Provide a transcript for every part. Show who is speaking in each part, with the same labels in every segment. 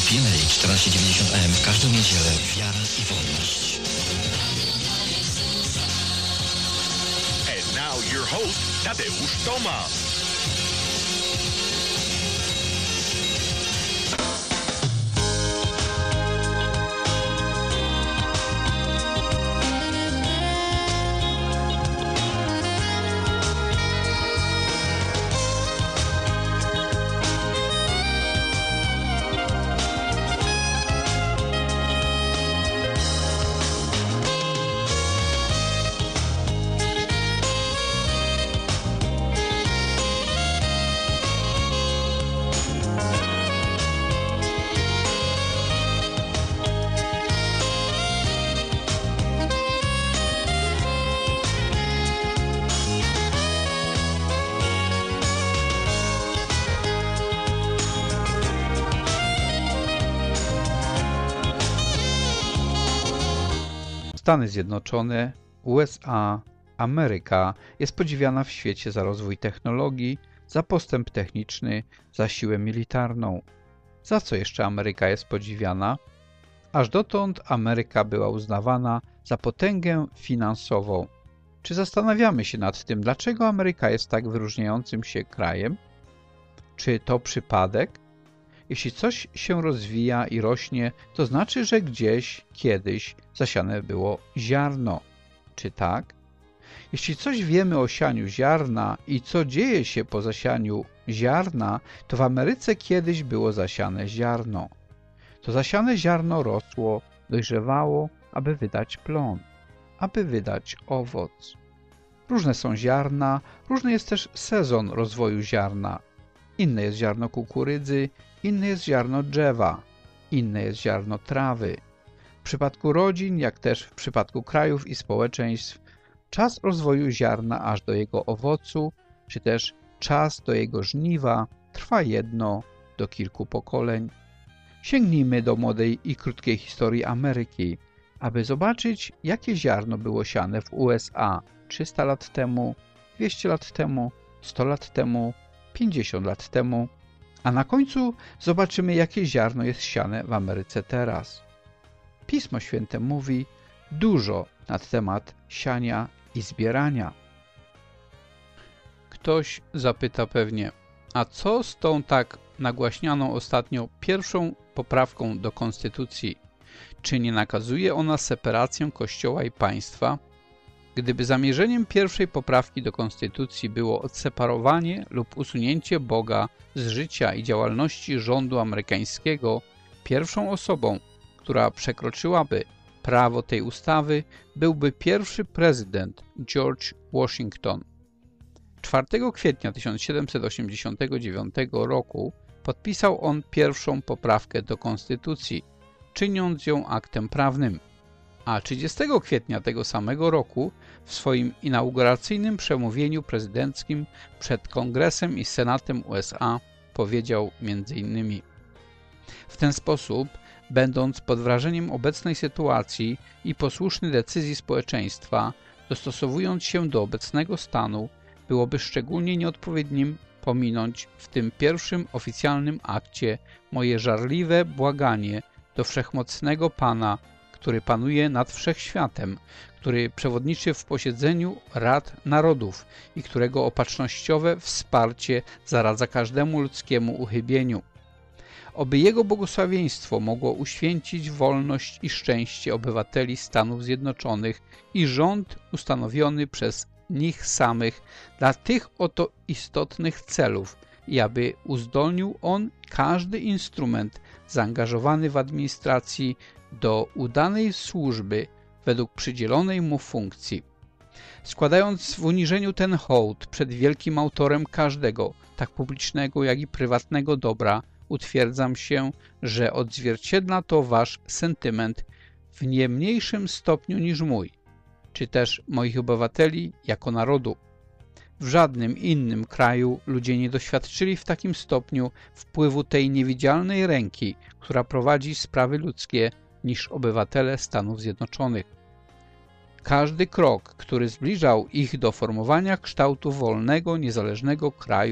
Speaker 1: PNA 1490 AM w każdą niedzielę. Wiara i wolność.
Speaker 2: And now your host, Tadeusz Tomasz.
Speaker 3: Stany Zjednoczone, USA, Ameryka jest podziwiana w świecie za rozwój technologii, za postęp techniczny, za siłę militarną. Za co jeszcze Ameryka jest podziwiana? Aż dotąd Ameryka była uznawana za potęgę finansową. Czy zastanawiamy się nad tym, dlaczego Ameryka jest tak wyróżniającym się krajem? Czy to przypadek? Jeśli coś się rozwija i rośnie, to znaczy, że gdzieś, kiedyś zasiane było ziarno. Czy tak? Jeśli coś wiemy o sianiu ziarna i co dzieje się po zasianiu ziarna, to w Ameryce kiedyś było zasiane ziarno. To zasiane ziarno rosło, dojrzewało, aby wydać plon, aby wydać owoc. Różne są ziarna, różny jest też sezon rozwoju ziarna. Inne jest ziarno kukurydzy, inne jest ziarno drzewa, inne jest ziarno trawy. W przypadku rodzin, jak też w przypadku krajów i społeczeństw, czas rozwoju ziarna aż do jego owocu, czy też czas do jego żniwa trwa jedno do kilku pokoleń. Sięgnijmy do młodej i krótkiej historii Ameryki, aby zobaczyć, jakie ziarno było siane w USA 300 lat temu, 200 lat temu, 100 lat temu, 50 lat temu, a na końcu zobaczymy, jakie ziarno jest siane w Ameryce teraz. Pismo Święte mówi dużo na temat siania i zbierania. Ktoś zapyta pewnie, a co z tą tak nagłaśnianą ostatnio pierwszą poprawką do Konstytucji? Czy nie nakazuje ona separację Kościoła i państwa? Gdyby zamierzeniem pierwszej poprawki do Konstytucji było odseparowanie lub usunięcie Boga z życia i działalności rządu amerykańskiego, pierwszą osobą, która przekroczyłaby prawo tej ustawy, byłby pierwszy prezydent George Washington. 4 kwietnia 1789 roku podpisał on pierwszą poprawkę do Konstytucji, czyniąc ją aktem prawnym. A 30 kwietnia tego samego roku w swoim inauguracyjnym przemówieniu prezydenckim przed Kongresem i Senatem USA powiedział m.in. W ten sposób, będąc pod wrażeniem obecnej sytuacji i posłuszny decyzji społeczeństwa, dostosowując się do obecnego stanu, byłoby szczególnie nieodpowiednim pominąć w tym pierwszym oficjalnym akcie moje żarliwe błaganie do Wszechmocnego Pana, który panuje nad wszechświatem, który przewodniczy w posiedzeniu Rad Narodów i którego opatrznościowe wsparcie zaradza każdemu ludzkiemu uchybieniu. Oby Jego błogosławieństwo mogło uświęcić wolność i szczęście obywateli Stanów Zjednoczonych i rząd ustanowiony przez nich samych dla tych oto istotnych celów i aby uzdolnił on każdy instrument zaangażowany w administracji do udanej służby według przydzielonej mu funkcji. Składając w uniżeniu ten hołd przed wielkim autorem każdego, tak publicznego jak i prywatnego dobra, utwierdzam się, że odzwierciedla to wasz sentyment w nie mniejszym stopniu niż mój, czy też moich obywateli jako narodu. W żadnym innym kraju ludzie nie doświadczyli w takim stopniu wpływu tej niewidzialnej ręki, która prowadzi sprawy ludzkie, niż obywatele Stanów Zjednoczonych. Każdy krok, który zbliżał ich do formowania kształtu wolnego, niezależnego kraju,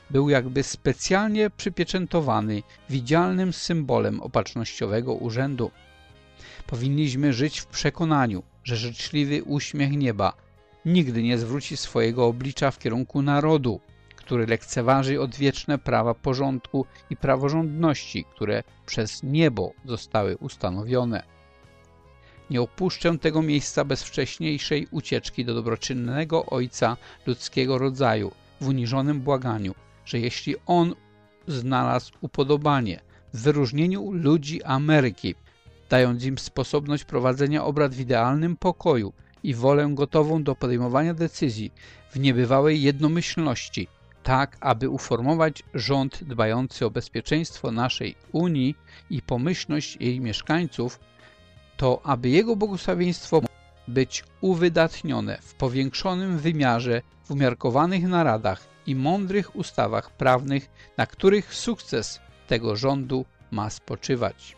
Speaker 3: był jakby specjalnie przypieczętowany widzialnym symbolem opatrznościowego urzędu. Powinniśmy żyć w przekonaniu, że życzliwy uśmiech nieba nigdy nie zwróci swojego oblicza w kierunku narodu, który lekceważy odwieczne prawa porządku i praworządności, które przez niebo zostały ustanowione. Nie opuszczę tego miejsca bez wcześniejszej ucieczki do dobroczynnego Ojca ludzkiego rodzaju w uniżonym błaganiu, że jeśli On znalazł upodobanie w wyróżnieniu ludzi Ameryki, dając im sposobność prowadzenia obrad w idealnym pokoju i wolę gotową do podejmowania decyzji w niebywałej jednomyślności, tak aby uformować rząd dbający o bezpieczeństwo naszej Unii i pomyślność jej mieszkańców, to aby Jego błogosławieństwo być uwydatnione w powiększonym wymiarze w umiarkowanych naradach i mądrych ustawach prawnych, na których sukces tego rządu ma spoczywać.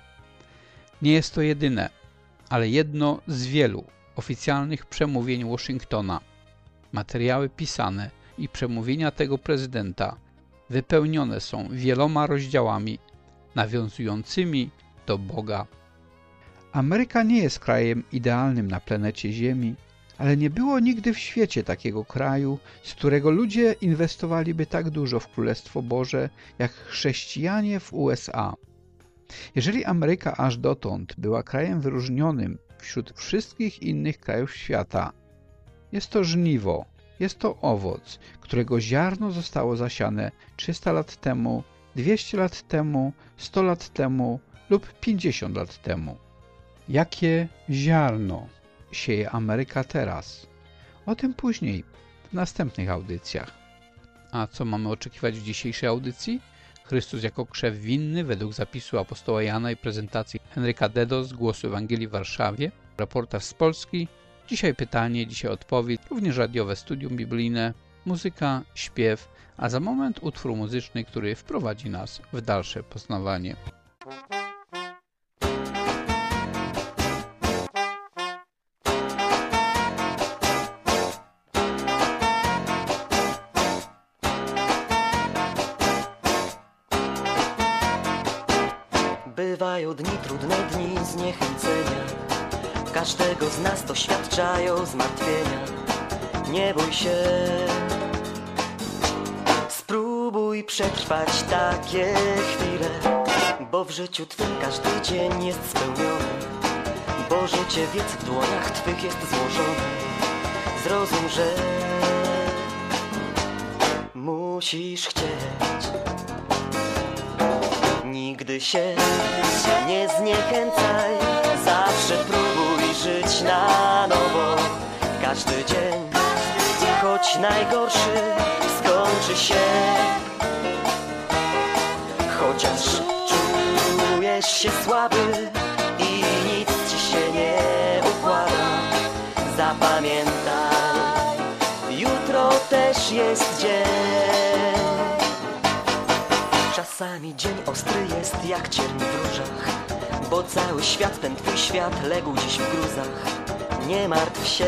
Speaker 3: Nie jest to jedyne, ale jedno z wielu oficjalnych przemówień Waszyngtona. Materiały pisane i przemówienia tego prezydenta wypełnione są wieloma rozdziałami nawiązującymi do Boga. Ameryka nie jest krajem idealnym na planecie Ziemi, ale nie było nigdy w świecie takiego kraju, z którego ludzie inwestowaliby tak dużo w Królestwo Boże, jak chrześcijanie w USA. Jeżeli Ameryka aż dotąd była krajem wyróżnionym wśród wszystkich innych krajów świata, jest to żniwo, jest to owoc, którego ziarno zostało zasiane 300 lat temu, 200 lat temu, 100 lat temu lub 50 lat temu. Jakie ziarno sieje Ameryka teraz? O tym później, w następnych audycjach. A co mamy oczekiwać w dzisiejszej audycji? Chrystus jako krzew winny według zapisu apostoła Jana i prezentacji Henryka Dedo z Głosu Ewangelii w Warszawie. Reportaż z Polski. Dzisiaj pytanie, dzisiaj odpowiedź. Również radiowe studium biblijne, muzyka, śpiew, a za moment utwór muzyczny, który wprowadzi nas w dalsze poznawanie.
Speaker 4: Bywają dni, trudne dni zniechęcenia, każdego z nas doświadczają zmartwienia. Nie bój się, spróbuj przetrwać takie chwile, bo w życiu twym każdy dzień jest spełniony, bo życie wiec w dłoniach twych jest złożone. Zrozum, że musisz chcieć. Nigdy się nie zniechęcaj, zawsze próbuj żyć na nowo. Każdy dzień, choć najgorszy, skończy się. Chociaż czujesz się słaby i nic ci się nie układa, zapamiętaj, jutro też jest dzień. Czasami dzień ostry jest jak cierń w różach, bo cały świat, ten twój świat legł dziś w gruzach. Nie martw się,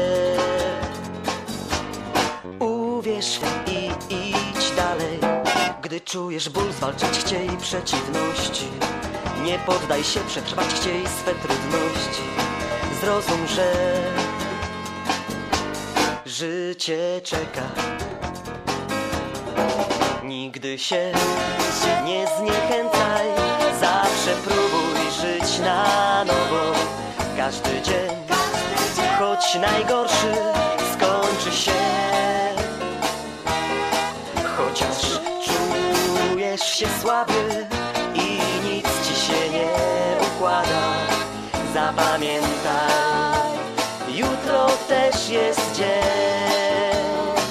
Speaker 4: uwierz i idź dalej. Gdy czujesz ból, zwalczać chciej przeciwności. Nie poddaj się, przetrwać chciej swe trudności. Zrozum, że życie czeka. Nigdy się nie zniechęcaj, zawsze próbuj żyć na nowo. Każdy dzień, choć najgorszy, skończy się. Chociaż czujesz się słaby i nic ci się nie układa, zapamiętaj, jutro też jest dzień.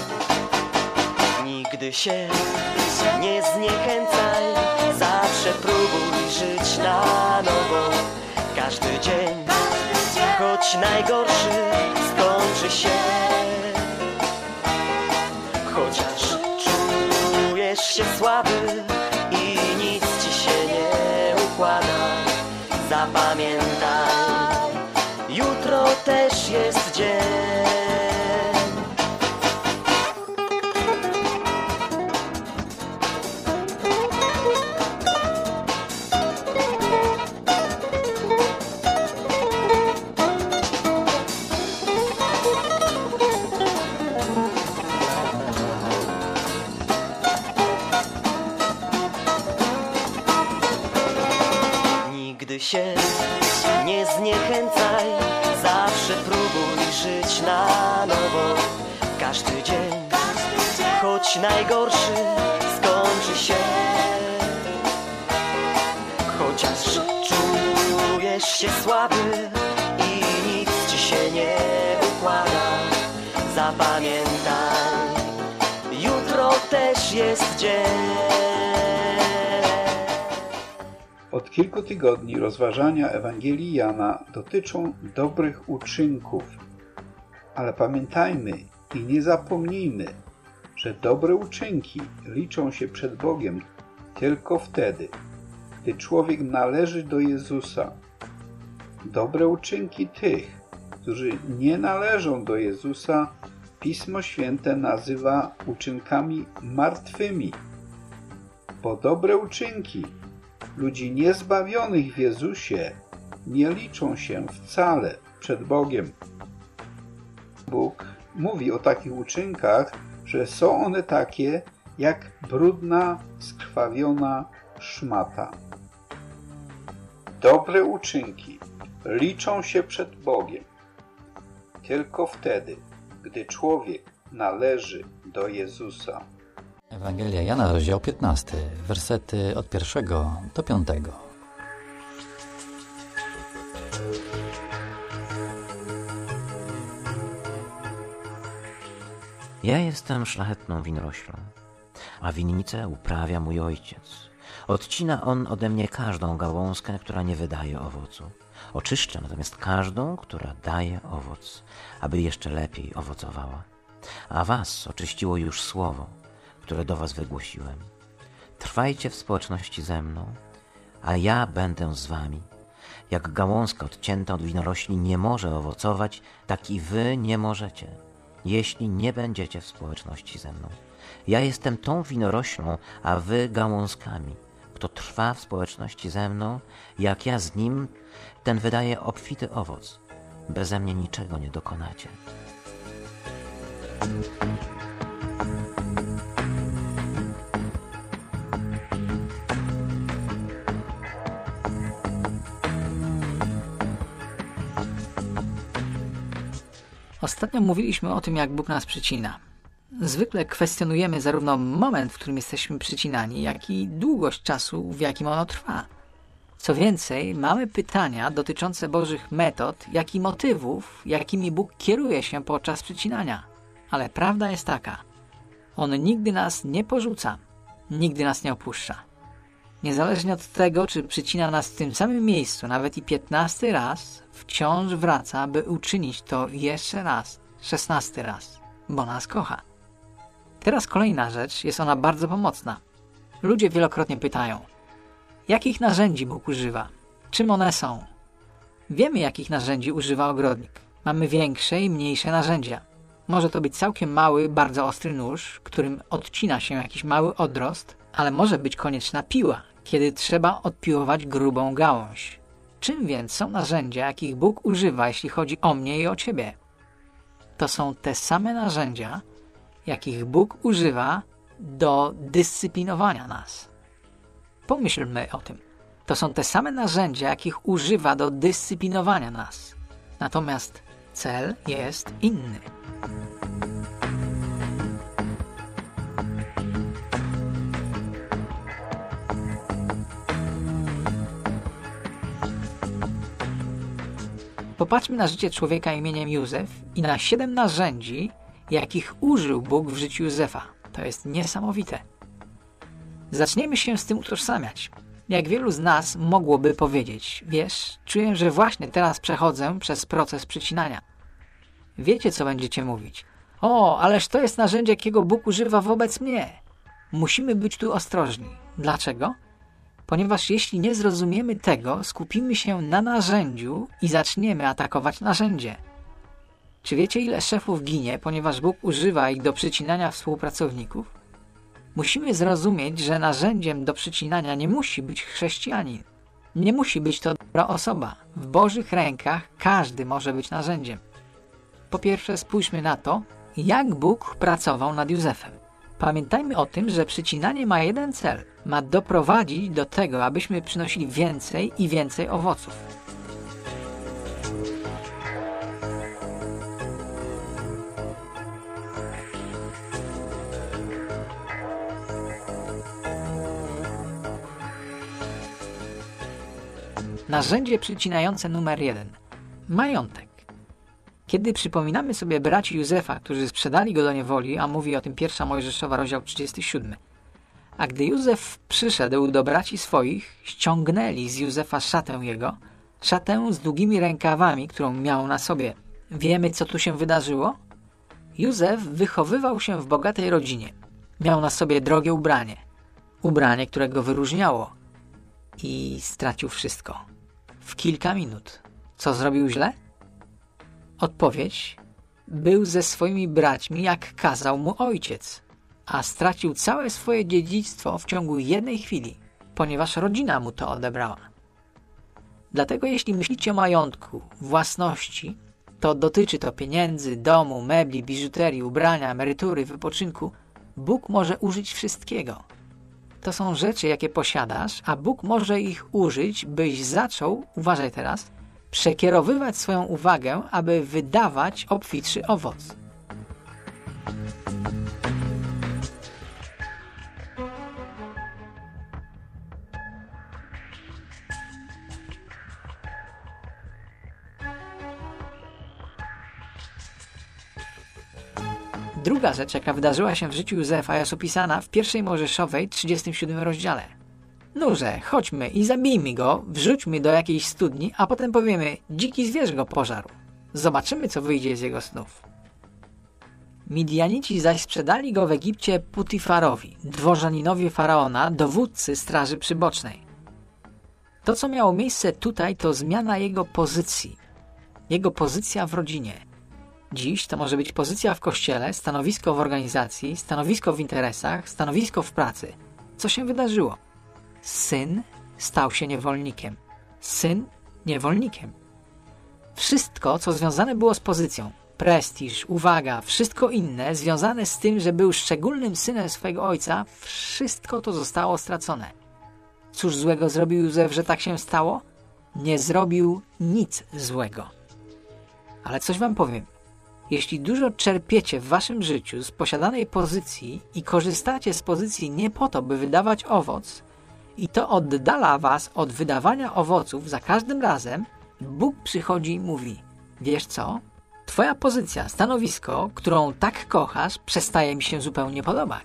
Speaker 4: Nigdy się nie zniechęcaj, zawsze próbuj żyć na nowo. Każdy dzień, choć najgorszy, skończy się. Chociaż czujesz się słaby i nic ci się nie układa, zapamiętaj, jutro też jest dzień. Nie zniechęcaj, zawsze próbuj żyć na nowo. Każdy dzień, choć najgorszy, skończy się. Chociaż czujesz się słaby i nic ci się nie układa, zapamiętaj, jutro też jest dzień.
Speaker 5: Od kilku tygodni rozważania Ewangelii Jana dotyczą dobrych uczynków. Ale pamiętajmy i nie zapomnijmy, że dobre uczynki liczą się przed Bogiem tylko wtedy, gdy człowiek należy do Jezusa. Dobre uczynki tych, którzy nie należą do Jezusa, Pismo Święte nazywa uczynkami martwymi. Bo dobre uczynki ludzi niezbawionych w Jezusie nie liczą się wcale przed Bogiem. Bóg mówi o takich uczynkach, że są one takie jak brudna, skrwawiona szmata. Dobre uczynki liczą się przed Bogiem tylko wtedy, gdy człowiek należy do Jezusa.
Speaker 1: Ewangelia Jana, rozdział 15, wersety od 1 do 5.
Speaker 6: Ja jestem szlachetną winoroślą, a winnicę uprawia mój ojciec. Odcina on ode mnie każdą gałązkę, która nie wydaje owocu. Oczyszcza natomiast każdą, która daje owoc, aby jeszcze lepiej owocowała. A was oczyściło już słowo, które do was wygłosiłem. Trwajcie w społeczności ze mną, a ja będę z wami. Jak gałązka odcięta od winorośli nie może owocować, tak i wy nie możecie, jeśli nie będziecie w społeczności ze mną. Ja jestem tą winoroślą, a wy gałązkami. Kto trwa w społeczności ze mną, jak ja z nim, ten wydaje obfity owoc. Beze mnie niczego nie dokonacie.
Speaker 7: Ostatnio mówiliśmy o tym, jak Bóg nas przycina. Zwykle kwestionujemy zarówno moment, w którym jesteśmy przycinani, jak i długość czasu, w jakim ono trwa. Co więcej, mamy pytania dotyczące Bożych metod, jak i motywów, jakimi Bóg kieruje się podczas przycinania. Ale prawda jest taka. On nigdy nas nie porzuca, nigdy nas nie opuszcza. Niezależnie od tego, czy przycina nas w tym samym miejscu, nawet i 15 raz, wciąż wraca, by uczynić to jeszcze raz, 16 raz, bo nas kocha. Teraz kolejna rzecz, jest ona bardzo pomocna. Ludzie wielokrotnie pytają, jakich narzędzi Bóg używa? Czym one są? Wiemy, jakich narzędzi używa ogrodnik. Mamy większe i mniejsze narzędzia. Może to być całkiem mały, bardzo ostry nóż, którym odcina się jakiś mały odrost, ale może być konieczna piła, kiedy trzeba odpiłować grubą gałąź. Czym więc są narzędzia, jakich Bóg używa, jeśli chodzi o mnie i o ciebie? To są te same narzędzia, jakich Bóg używa do dyscyplinowania nas. Pomyślmy o tym. To są te same narzędzia, jakich używa do dyscyplinowania nas. Natomiast cel jest inny. Popatrzmy na życie człowieka imieniem Józef i na 7 narzędzi, jakich użył Bóg w życiu Józefa. To jest niesamowite. Zaczniemy się z tym utożsamiać. Jak wielu z nas mogłoby powiedzieć, wiesz, czuję, że właśnie teraz przechodzę przez proces przycinania. Wiecie, co będziecie mówić. O, ależ to jest narzędzie, jakiego Bóg używa wobec mnie. Musimy być tu ostrożni. Dlaczego? Ponieważ jeśli nie zrozumiemy tego, skupimy się na narzędziu i zaczniemy atakować narzędzie. Czy wiecie, ile szefów ginie, ponieważ Bóg używa ich do przycinania współpracowników? Musimy zrozumieć, że narzędziem do przycinania nie musi być chrześcijanin. Nie musi być to dobra osoba. W Bożych rękach każdy może być narzędziem. Po pierwsze, spójrzmy na to, jak Bóg pracował nad Józefem. Pamiętajmy o tym, że przycinanie ma jeden cel. Ma doprowadzić do tego, abyśmy przynosili więcej i więcej owoców. Narzędzie przycinające numer 1. Majątek. Kiedy przypominamy sobie braci Józefa, którzy sprzedali go do niewoli, a mówi o tym 1 Mojżeszowa, rozdział 37. A gdy Józef przyszedł do braci swoich, ściągnęli z Józefa szatę jego, szatę z długimi rękawami, którą miał na sobie. Wiemy, co tu się wydarzyło? Józef wychowywał się w bogatej rodzinie. Miał na sobie drogie ubranie. Ubranie, które go wyróżniało. I stracił wszystko. W kilka minut. Co zrobił źle? Odpowiedź: był ze swoimi braćmi, jak kazał mu ojciec, a stracił całe swoje dziedzictwo w ciągu jednej chwili, ponieważ rodzina mu to odebrała. Dlatego jeśli myślicie o majątku, własności, to dotyczy to pieniędzy, domu, mebli, biżuterii, ubrania, emerytury, wypoczynku, Bóg może użyć wszystkiego. To są rzeczy, jakie posiadasz, a Bóg może ich użyć, byś zaczął, uważaj teraz, przekierowywać swoją uwagę, aby wydawać obfitszy owoc. Druga rzecz, jaka wydarzyła się w życiu Józefa, jest opisana w 1 Mojżeszowej, 37 rozdziale. Nurze, chodźmy i zabijmy go, wrzućmy do jakiejś studni, a potem powiemy: dziki zwierz go pożarł. Zobaczymy, co wyjdzie z jego snów. Midianici zaś sprzedali go w Egipcie Putifarowi, dworzaninowi faraona, dowódcy straży przybocznej. To, co miało miejsce tutaj, to zmiana jego pozycji. Jego pozycja w rodzinie. Dziś to może być pozycja w kościele, stanowisko w organizacji, stanowisko w interesach, stanowisko w pracy. Co się wydarzyło? Syn stał się niewolnikiem. Syn niewolnikiem. Wszystko, co związane było z pozycją, prestiż, uwaga, wszystko inne związane z tym, że był szczególnym synem swojego ojca, wszystko to zostało stracone. Cóż złego zrobił Józef, że tak się stało? Nie zrobił nic złego. Ale coś wam powiem. Jeśli dużo czerpiecie w waszym życiu z posiadanej pozycji i korzystacie z pozycji nie po to, by wydawać owoc, i to oddala was od wydawania owoców za każdym razem, Bóg przychodzi i mówi: wiesz co? Twoja pozycja, stanowisko, którą tak kochasz, przestaje mi się zupełnie podobać.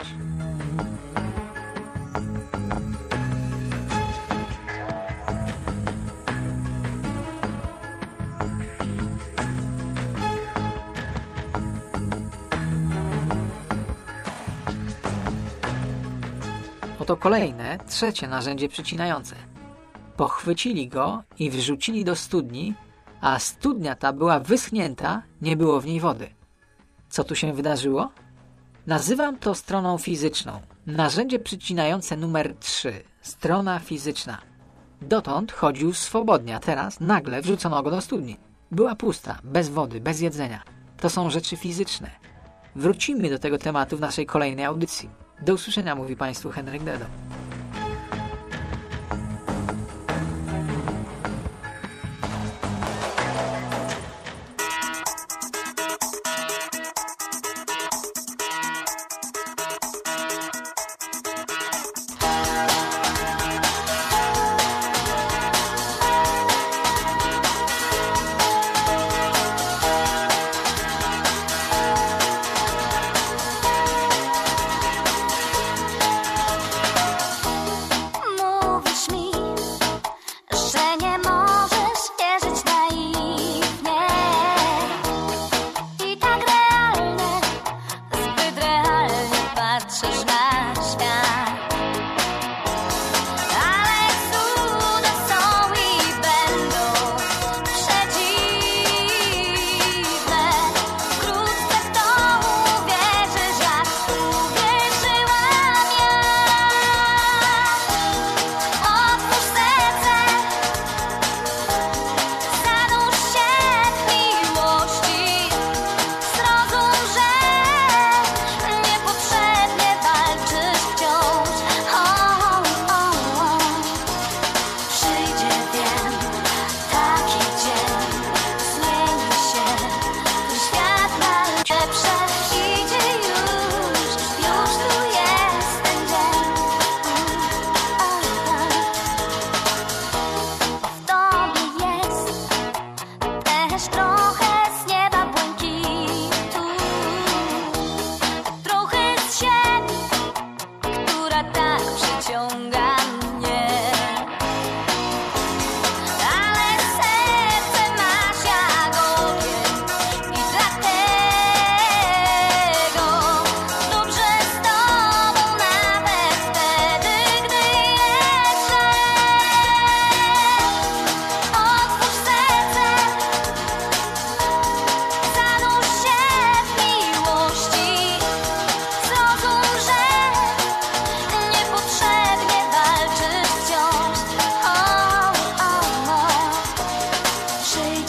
Speaker 7: Oto kolejne, trzecie narzędzie przycinające. Pochwycili go i wrzucili do studni, a studnia ta była wyschnięta, nie było w niej wody. Co tu się wydarzyło? Nazywam to stroną fizyczną. Narzędzie przycinające numer 3. Strona fizyczna. Dotąd chodził swobodnie, a teraz nagle wrzucono go do studni. Była pusta, bez wody, bez jedzenia. To są rzeczy fizyczne. Wrócimy do tego tematu w naszej kolejnej audycji. Do usłyszenia, mówi Państwu Henryk Dedo.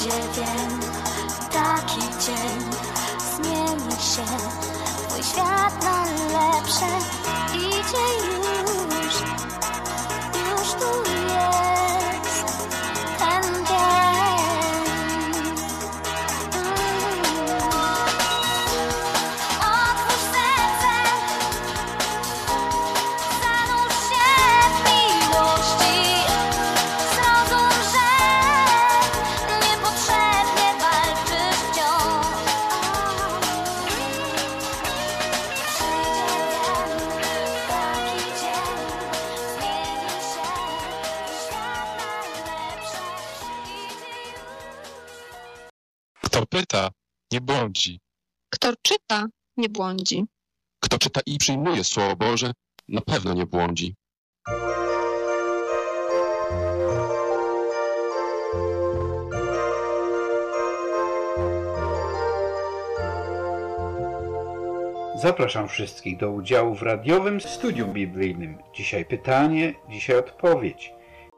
Speaker 8: Przyjdzie wiem, taki dzień zmieni się twój świat na lepsze. Idzie już tu jest ten dzień. Otwórz serce, zanurz się w miłości. Zrozum, że niepotrzebnie walczysz wciąż. Przyjdzie taki dzień, zmieni się świat na lepsze. Idzie już.
Speaker 9: Kto pyta, nie błądzi.
Speaker 10: Kto czyta, nie błądzi.
Speaker 9: Kto czyta i przyjmuje Słowo Boże, na pewno nie błądzi.
Speaker 5: Zapraszam wszystkich do udziału w radiowym studium biblijnym. Dzisiaj pytanie, dzisiaj odpowiedź.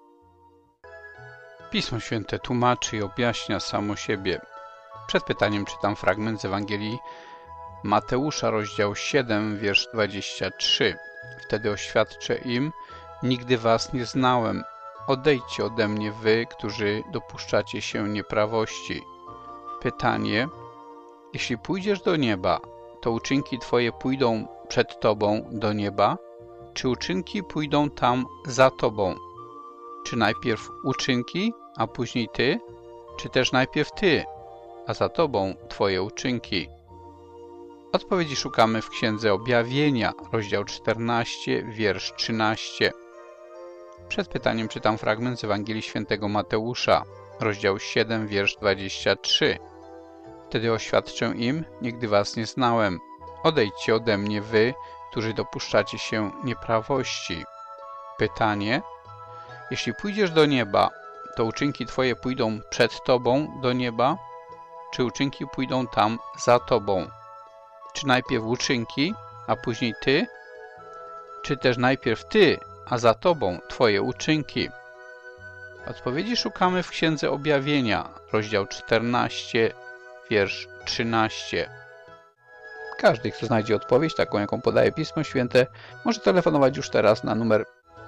Speaker 3: Pismo Święte tłumaczy i objaśnia samo siebie. Przed pytaniem czytam fragment z Ewangelii Mateusza, rozdział 7, wiersz 23. Wtedy oświadczę im: nigdy was nie znałem. Odejdźcie ode mnie wy, którzy dopuszczacie się nieprawości. Pytanie: jeśli pójdziesz do nieba, to uczynki twoje pójdą przed tobą do nieba, czy uczynki pójdą tam za tobą? Czy najpierw uczynki, a później ty? Czy też najpierw ty, a za tobą twoje uczynki? Odpowiedzi szukamy w Księdze Objawienia, rozdział 14, wiersz 13. Przed pytaniem czytam fragment z Ewangelii Świętego Mateusza, rozdział 7, wiersz 23. Wtedy oświadczę im: nigdy was nie znałem. Odejdźcie ode mnie wy, którzy dopuszczacie się nieprawości. Pytanie: jeśli pójdziesz do nieba, to uczynki twoje pójdą przed tobą do nieba, czy uczynki pójdą tam za tobą? Czy najpierw uczynki, a później ty? Czy też najpierw ty, a za tobą twoje uczynki? Odpowiedzi szukamy w Księdze Objawienia, rozdział 14, wiersz 13. Każdy, kto znajdzie odpowiedź, taką jaką podaje Pismo Święte, może telefonować już teraz na numer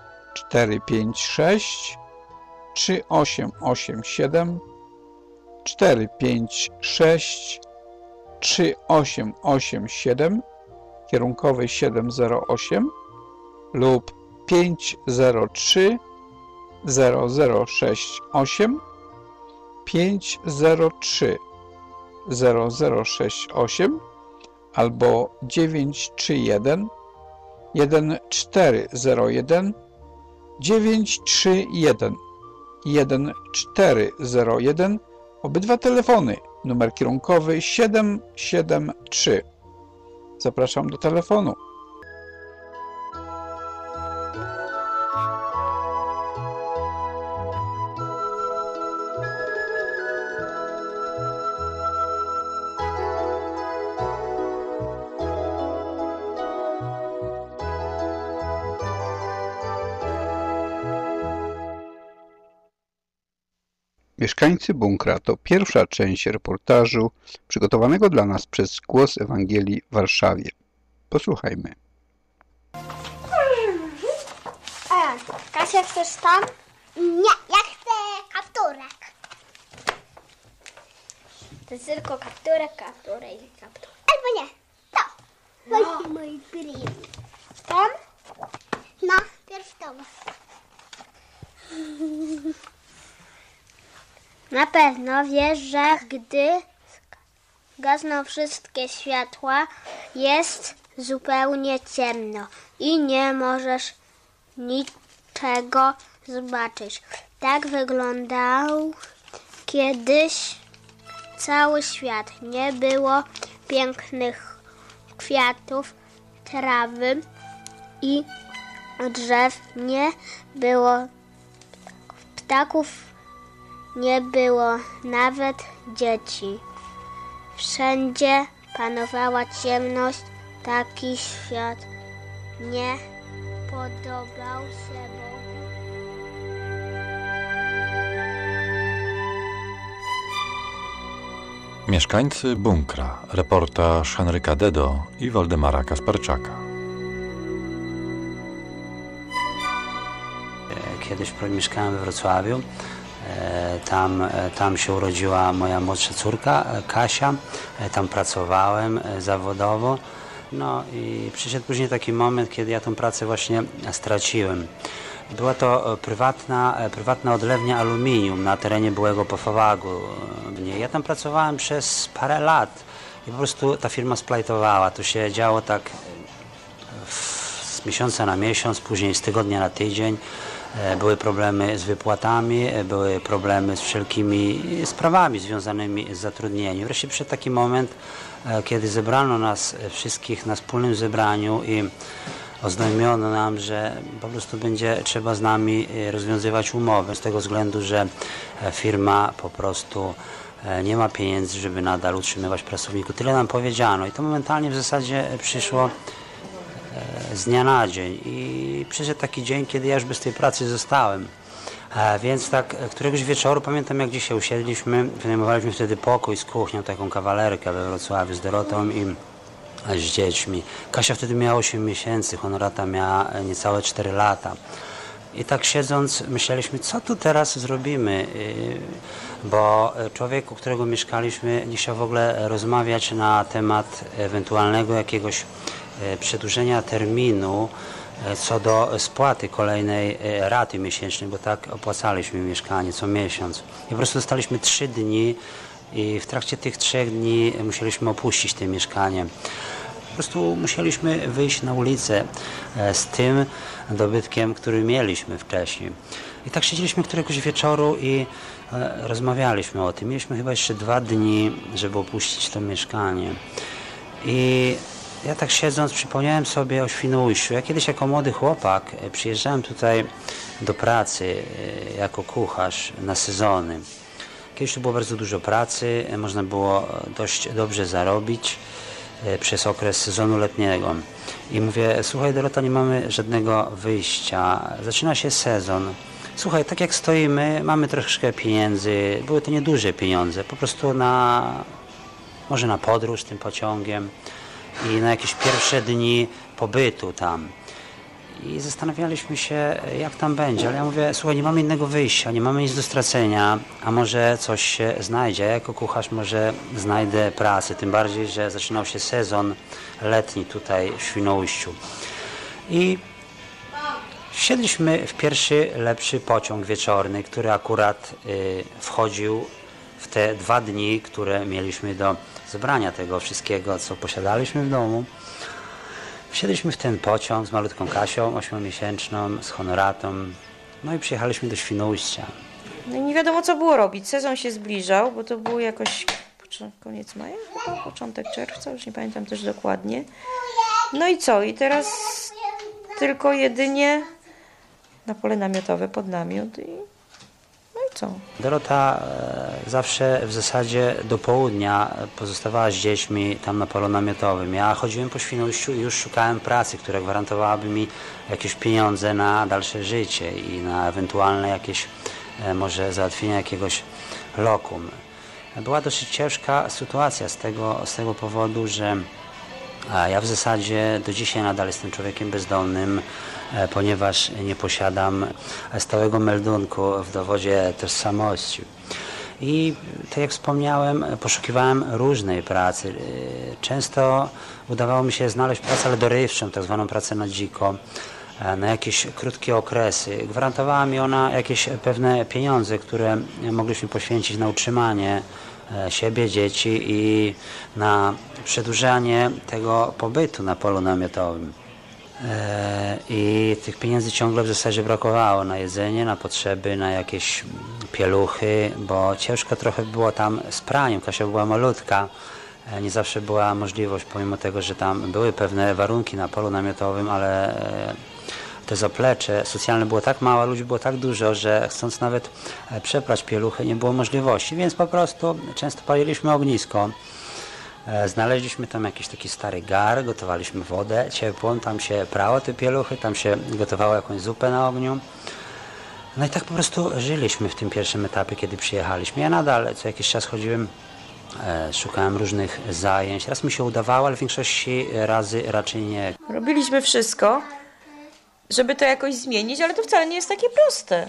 Speaker 3: 456 3887 456 3887, kierunkowy 708 lub 503 0068 503 0068 albo 931 1401 931 1401. Obydwa telefony, numer kierunkowy 773. Zapraszam do telefonu. Mieszkańcy bunkra to pierwsza część reportażu przygotowanego dla nas przez Głos Ewangelii w Warszawie. Posłuchajmy.
Speaker 11: Kasia, chcesz tam? Nie, ja chcę kapturek. To jest tylko kapturek i kapturek. Albo nie, to. Właśnie mój green. Tam? No, pierw to. Na pewno wiesz, że gdy gasną wszystkie światła, jest zupełnie ciemno i nie możesz niczego zobaczyć. Tak wyglądał kiedyś cały świat. Nie było pięknych kwiatów, trawy i drzew. Nie było ptaków. Nie było nawet dzieci. Wszędzie panowała ciemność. Taki świat nie podobał się Bogu.
Speaker 12: Mieszkańcy bunkra. Reportaż Henryka Dedo i Waldemara Kasperczaka.
Speaker 13: Kiedyś mieszkałem we Wrocławiu. Tam się urodziła moja młodsza córka, Kasia. Tam pracowałem zawodowo. No i przyszedł później taki moment, kiedy ja tą pracę właśnie straciłem. Była to prywatna odlewnia aluminium na terenie byłego Pofawagu. Ja tam pracowałem przez parę lat i po prostu ta firma splajtowała. To się działo tak z miesiąca na miesiąc, później z tygodnia na tydzień. Były problemy z wypłatami, były problemy z wszelkimi sprawami związanymi z zatrudnieniem. Wreszcie przyszedł taki moment, kiedy zebrano nas wszystkich na wspólnym zebraniu i oznajmiono nam, że po prostu będzie trzeba z nami rozwiązywać umowę z tego względu, że firma po prostu nie ma pieniędzy, żeby nadal utrzymywać pracowników. Tyle nam powiedziano i to momentalnie w zasadzie przyszło z dnia na dzień i przyszedł taki dzień, kiedy ja już bez tej pracy zostałem. Więc tak któregoś wieczoru, pamiętam jak dzisiaj usiedliśmy, wynajmowaliśmy wtedy pokój z kuchnią, taką kawalerkę we Wrocławiu z Dorotą i z dziećmi. Kasia wtedy miała 8 miesięcy, Honorata miała niecałe 4 lata. I tak siedząc myśleliśmy, co tu teraz zrobimy, bo człowiek, u którego mieszkaliśmy, nie chciał w ogóle rozmawiać na temat ewentualnego jakiegoś przedłużenia terminu co do spłaty kolejnej raty miesięcznej, bo tak opłacaliśmy mieszkanie co miesiąc. I po prostu dostaliśmy 3 dni i w trakcie tych 3 dni musieliśmy opuścić to mieszkanie. Po prostu musieliśmy wyjść na ulicę z tym dobytkiem, który mieliśmy wcześniej. I tak siedzieliśmy któregoś wieczoru i rozmawialiśmy o tym. Mieliśmy chyba jeszcze 2 dni, żeby opuścić to mieszkanie. I ja tak siedząc przypomniałem sobie o Świnoujściu. Ja kiedyś jako młody chłopak przyjeżdżałem tutaj do pracy jako kucharz na sezony. Kiedyś tu było bardzo dużo pracy, można było dość dobrze zarobić przez okres sezonu letniego. I mówię, słuchaj Dorota, nie mamy żadnego wyjścia, zaczyna się sezon. Słuchaj, tak jak stoimy, mamy troszkę pieniędzy, były to nieduże pieniądze, po prostu może na podróż tym pociągiem i na jakieś pierwsze dni pobytu tam. I zastanawialiśmy się, jak tam będzie, ale ja mówię, słuchaj, nie mamy innego wyjścia, nie mamy nic do stracenia, a może coś się znajdzie. Ja jako kucharz może znajdę pracę, tym bardziej, że zaczynał się sezon letni tutaj w Świnoujściu. I wsiedliśmy w pierwszy, lepszy pociąg wieczorny, który akurat wchodził w te 2 dni, które mieliśmy do zebrania tego wszystkiego, co posiadaliśmy w domu. Wsiedliśmy w ten pociąg z malutką Kasią, 8-miesięczną, z Honoratą, no i przyjechaliśmy do Świnoujścia.
Speaker 14: No i nie wiadomo co było robić, sezon się zbliżał, bo to był jakoś koniec maja, chyba początek czerwca, już nie pamiętam też dokładnie. No i co? I teraz tylko jedynie na pole namiotowe pod namiot i no i co?
Speaker 13: Dorota zawsze w zasadzie do południa pozostawała z dziećmi tam na polu namiotowym. Ja chodziłem po Świnoujściu i już szukałem pracy, która gwarantowałaby mi jakieś pieniądze na dalsze życie i na ewentualne jakieś może załatwienie jakiegoś lokum. Była dosyć ciężka sytuacja z tego powodu, że ja w zasadzie do dzisiaj nadal jestem człowiekiem bezdomnym, ponieważ nie posiadam stałego meldunku w dowodzie tożsamości. I tak jak wspomniałem, poszukiwałem różnej pracy. Często udawało mi się znaleźć pracę, ale dorywczą, tak zwaną pracę na dziko, na jakieś krótkie okresy. Gwarantowała mi ona jakieś pewne pieniądze, które mogliśmy poświęcić na utrzymanie siebie, dzieci i na przedłużanie tego pobytu na polu namiotowym. I tych pieniędzy ciągle w zasadzie brakowało na jedzenie, na potrzeby, na jakieś pieluchy, bo ciężko trochę było tam z praniem. Kasia była malutka, nie zawsze była możliwość, pomimo tego, że tam były pewne warunki na polu namiotowym, ale to zaplecze socjalne było tak małe, ludzi było tak dużo, że chcąc nawet przeprać pieluchy nie było możliwości, więc po prostu często paliliśmy ognisko. Znaleźliśmy tam jakiś taki stary gar, gotowaliśmy wodę ciepłą, tam się prało te pieluchy, tam się gotowało jakąś zupę na ogniu. No i tak po prostu żyliśmy w tym pierwszym etapie, kiedy przyjechaliśmy. Ja nadal co jakiś czas chodziłem Szukałem różnych zajęć. Raz mi się udawało, ale w większości razy raczej nie.
Speaker 14: Robiliśmy wszystko, żeby to jakoś zmienić, ale to wcale nie jest takie proste.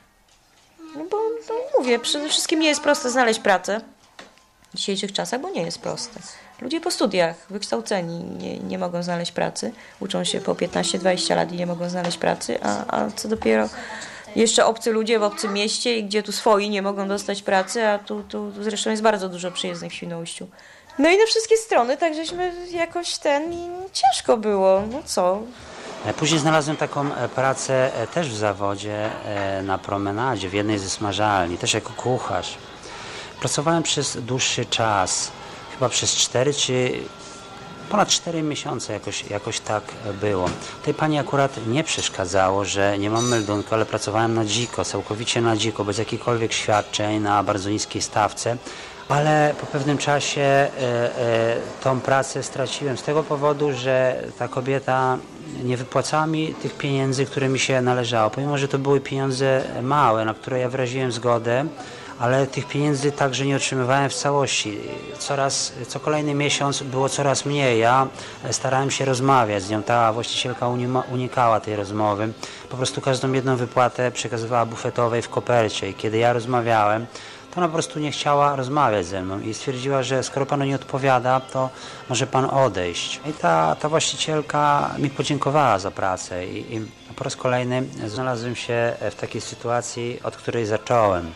Speaker 14: No bo mówię, przede wszystkim nie jest proste znaleźć pracę w dzisiejszych czasach, bo nie jest proste. Ludzie po studiach wykształceni nie mogą znaleźć pracy. Uczą się po 15-20 lat i nie mogą znaleźć pracy, a co dopiero jeszcze obcy ludzie w obcym mieście, gdzie tu swoi nie mogą dostać pracy, a tu zresztą jest bardzo dużo przyjezdnych w Świnoujściu. No i na wszystkie strony, tak żeśmy jakoś i ciężko było, no co.
Speaker 13: Później znalazłem taką pracę też w zawodzie na promenadzie, w jednej ze smażalni, też jako kucharz. Pracowałem przez dłuższy czas, chyba przez 4 czy ponad 4 miesiące jakoś tak było. Tej pani akurat nie przeszkadzało, że nie mam meldunku, ale pracowałem na dziko, całkowicie na dziko, bez jakichkolwiek świadczeń, na bardzo niskiej stawce. Ale po pewnym czasie tą pracę straciłem z tego powodu, że ta kobieta nie wypłacała mi tych pieniędzy, które mi się należało. Pomimo, że to były pieniądze małe, na które ja wyraziłem zgodę, ale tych pieniędzy także nie otrzymywałem w całości. Co kolejny miesiąc było coraz mniej. Ja starałem się rozmawiać z nią. Ta właścicielka unikała tej rozmowy. Po prostu każdą jedną wypłatę przekazywała bufetowej w kopercie. I kiedy ja rozmawiałem, to ona po prostu nie chciała rozmawiać ze mną i stwierdziła, że skoro panu nie odpowiada, to może pan odejść. I ta właścicielka mi podziękowała za pracę i po raz kolejny znalazłem się w takiej sytuacji, od której zacząłem.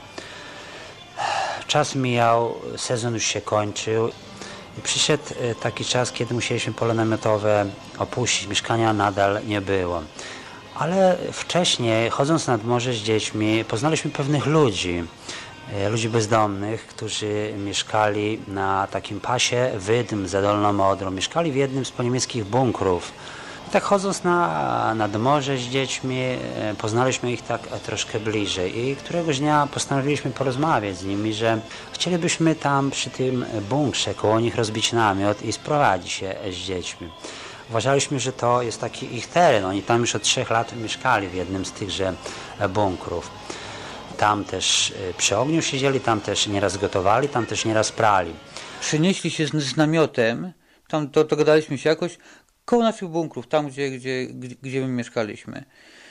Speaker 13: Czas mijał, sezon już się kończył i przyszedł taki czas, kiedy musieliśmy pole namiotowe opuścić. Mieszkania nadal nie było. Ale wcześniej, chodząc nad morze z dziećmi, poznaliśmy pewnych ludzi bezdomnych, którzy mieszkali na takim pasie Wydm za Dolną Odrą. Mieszkali w jednym z poniemieckich bunkrów. I tak chodząc nad morze z dziećmi, poznaliśmy ich tak troszkę bliżej i któregoś dnia postanowiliśmy porozmawiać z nimi, że chcielibyśmy tam przy tym bunkrze koło nich rozbić namiot i sprowadzić się z dziećmi. Uważaliśmy, że to jest taki ich teren. Oni tam już od 3 lat mieszkali w jednym z tychże bunkrów. Tam też przy ogniu siedzieli, tam też nieraz gotowali, tam też nieraz prali.
Speaker 3: Przynieśli się z namiotem, tam dogadaliśmy się jakoś koło naszych bunkrów, tam gdzie my mieszkaliśmy.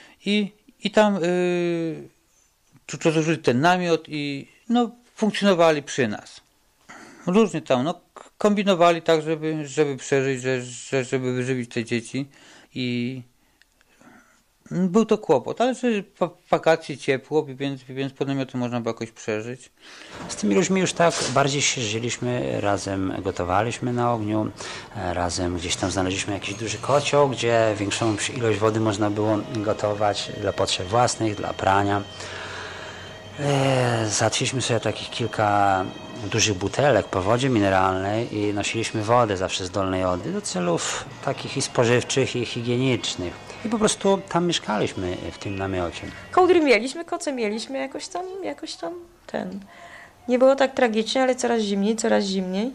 Speaker 3: I tam rozłożyli ten namiot i funkcjonowali przy nas. Różnie tam, kombinowali tak, żeby przeżyć, żeby wyżywić te dzieci i był to kłopot, ale że wakacje ciepło, więc pod namiotem można było jakoś przeżyć.
Speaker 13: Z tymi ludźmi już tak bardziej się żyliśmy, razem gotowaliśmy na ogniu, razem gdzieś tam znaleźliśmy jakiś duży kocioł, gdzie większą ilość wody można było gotować dla potrzeb własnych, dla prania. Załatwiliśmy sobie takich kilka dużych butelek po wodzie mineralnej i nosiliśmy wodę zawsze z Dolnej Odry do celów takich i spożywczych, i higienicznych. I po prostu tam mieszkaliśmy w tym namiocie.
Speaker 14: Kołdry mieliśmy, koce mieliśmy, jakoś tam Nie było tak tragicznie, ale coraz zimniej.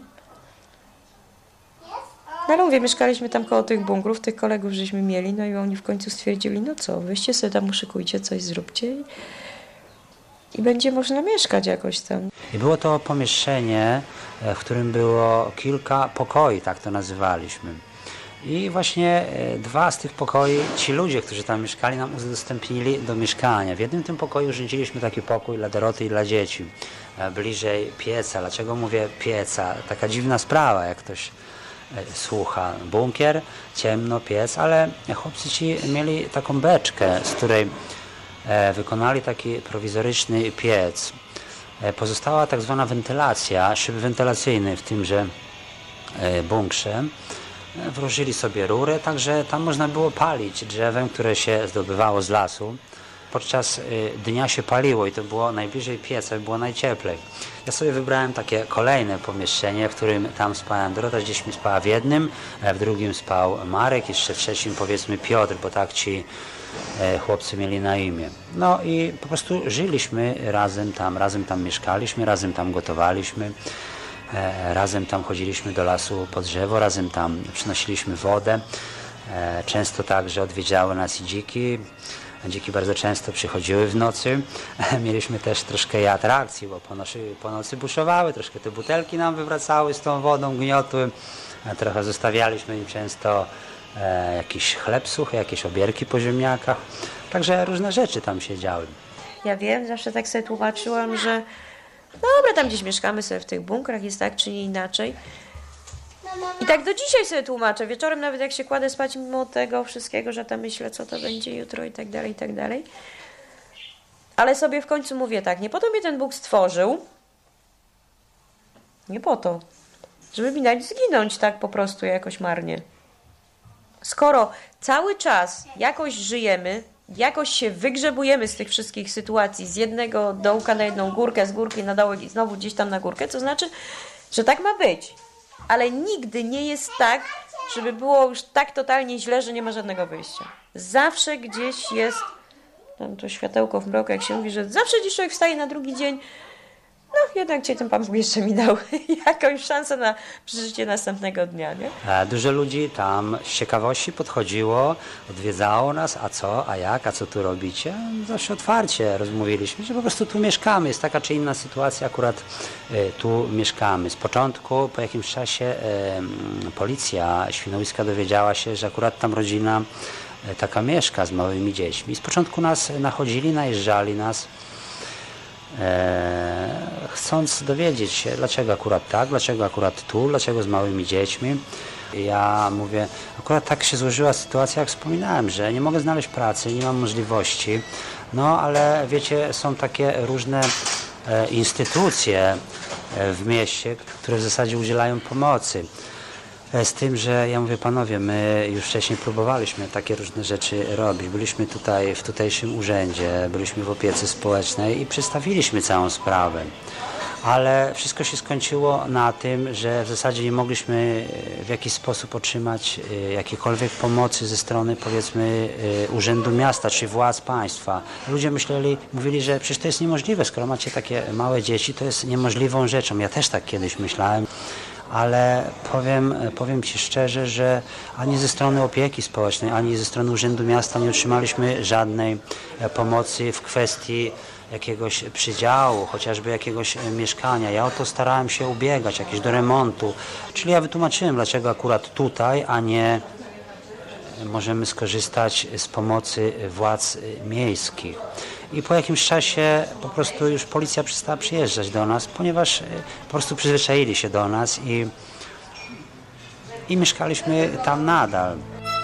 Speaker 14: No ale mówię, mieszkaliśmy tam koło tych bunkrów, tych kolegów żeśmy mieli, no i oni w końcu stwierdzili, no co, weźcie sobie tam, uszykujcie, coś zróbcie i będzie można mieszkać jakoś tam.
Speaker 13: I było to pomieszczenie, w którym było kilka pokoi, tak to nazywaliśmy. I właśnie 2 z tych pokoi, ci ludzie, którzy tam mieszkali, nam udostępnili do mieszkania. W jednym tym pokoju urządziliśmy taki pokój dla Doroty i dla dzieci, bliżej pieca. Dlaczego mówię pieca? Taka dziwna sprawa, jak ktoś słucha. Bunkier, ciemno, piec, ale chłopcy ci mieli taką beczkę, z której wykonali taki prowizoryczny piec. Pozostała tak zwana wentylacja, szyb wentylacyjny w tymże bunkrze. Włożyli sobie rurę, także tam można było palić drzewem, które się zdobywało z lasu. Podczas dnia się paliło i to było najbliżej pieca, było najcieplej. Ja sobie wybrałem takie kolejne pomieszczenie, w którym tam spałem. Dorota z dziećmi spała w jednym, w drugim spał Marek, jeszcze w trzecim powiedzmy Piotr, bo tak ci chłopcy mieli na imię. No i po prostu żyliśmy razem tam mieszkaliśmy, razem tam gotowaliśmy. Razem tam chodziliśmy do lasu po drzewo, razem tam przynosiliśmy wodę. Często także odwiedziały nas i dziki. Dziki bardzo często przychodziły w nocy. Mieliśmy też troszkę i atrakcji, bo po nocy buszowały, troszkę te butelki nam wywracały z tą wodą, gniotły. Trochę zostawialiśmy im często jakiś chleb suchy, jakieś obierki po ziemniakach. Także różne rzeczy tam się działy.
Speaker 14: Ja wiem, zawsze tak sobie tłumaczyłam, że dobra, tam gdzieś mieszkamy sobie w tych bunkrach, jest tak czy nie inaczej. I tak do dzisiaj sobie tłumaczę. Wieczorem nawet jak się kładę spać, mimo tego wszystkiego, że tam myślę, co to będzie jutro i tak dalej, i tak dalej. Ale sobie w końcu mówię tak, nie po to mnie ten Bóg stworzył. Nie po to. Żeby mi dać zginąć tak po prostu jakoś marnie. Skoro cały czas jakoś żyjemy, jakoś się wygrzebujemy z tych wszystkich sytuacji, z jednego dołka na jedną górkę, z górki na dołek i znowu gdzieś tam na górkę, to znaczy, że tak ma być. Ale nigdy nie jest tak, żeby było już tak totalnie źle, że nie ma żadnego wyjścia. Zawsze gdzieś jest, tam to światełko w mroku, jak się mówi, że zawsze gdzieś człowiek wstaje na drugi dzień. No jednak dzisiaj ten Pan Bóg jeszcze mi dał jakąś szansę na przeżycie następnego dnia, nie?
Speaker 13: Dużo ludzi tam z ciekawości podchodziło, odwiedzało nas, a co, a jak, a co tu robicie? Zawsze otwarcie rozmówiliśmy, że po prostu tu mieszkamy, jest taka czy inna sytuacja, akurat tu mieszkamy. Z początku, po jakimś czasie policja Świnoujska dowiedziała się, że akurat tam rodzina taka mieszka z małymi dziećmi. Z początku nas nachodzili, najeżdżali nas, chcąc dowiedzieć się, dlaczego akurat tak, dlaczego akurat tu, dlaczego z małymi dziećmi. Ja mówię, akurat tak się złożyła sytuacja, jak wspominałem, że nie mogę znaleźć pracy, nie mam możliwości, no ale wiecie, są takie różne instytucje w mieście, które w zasadzie udzielają pomocy. Z tym, że ja mówię, panowie, my już wcześniej próbowaliśmy takie różne rzeczy robić. Byliśmy tutaj w tutejszym urzędzie, byliśmy w opiece społecznej i przedstawiliśmy całą sprawę. Ale wszystko się skończyło na tym, że w zasadzie nie mogliśmy w jakiś sposób otrzymać jakiejkolwiek pomocy ze strony, powiedzmy, Urzędu Miasta czy władz państwa. Ludzie mówili, że przecież to jest niemożliwe, skoro macie takie małe dzieci, to jest niemożliwą rzeczą. Ja też tak kiedyś myślałem. Ale powiem Ci szczerze, że ani ze strony opieki społecznej, ani ze strony Urzędu Miasta nie otrzymaliśmy żadnej pomocy w kwestii jakiegoś przydziału, chociażby jakiegoś mieszkania. Ja o to starałem się ubiegać, jakieś do remontu. Czyli ja wytłumaczyłem, dlaczego akurat tutaj, a nie możemy skorzystać z pomocy władz miejskich. I po jakimś czasie po prostu już policja przestała przyjeżdżać do nas, ponieważ po prostu przyzwyczaili się do nas i mieszkaliśmy tam nadal.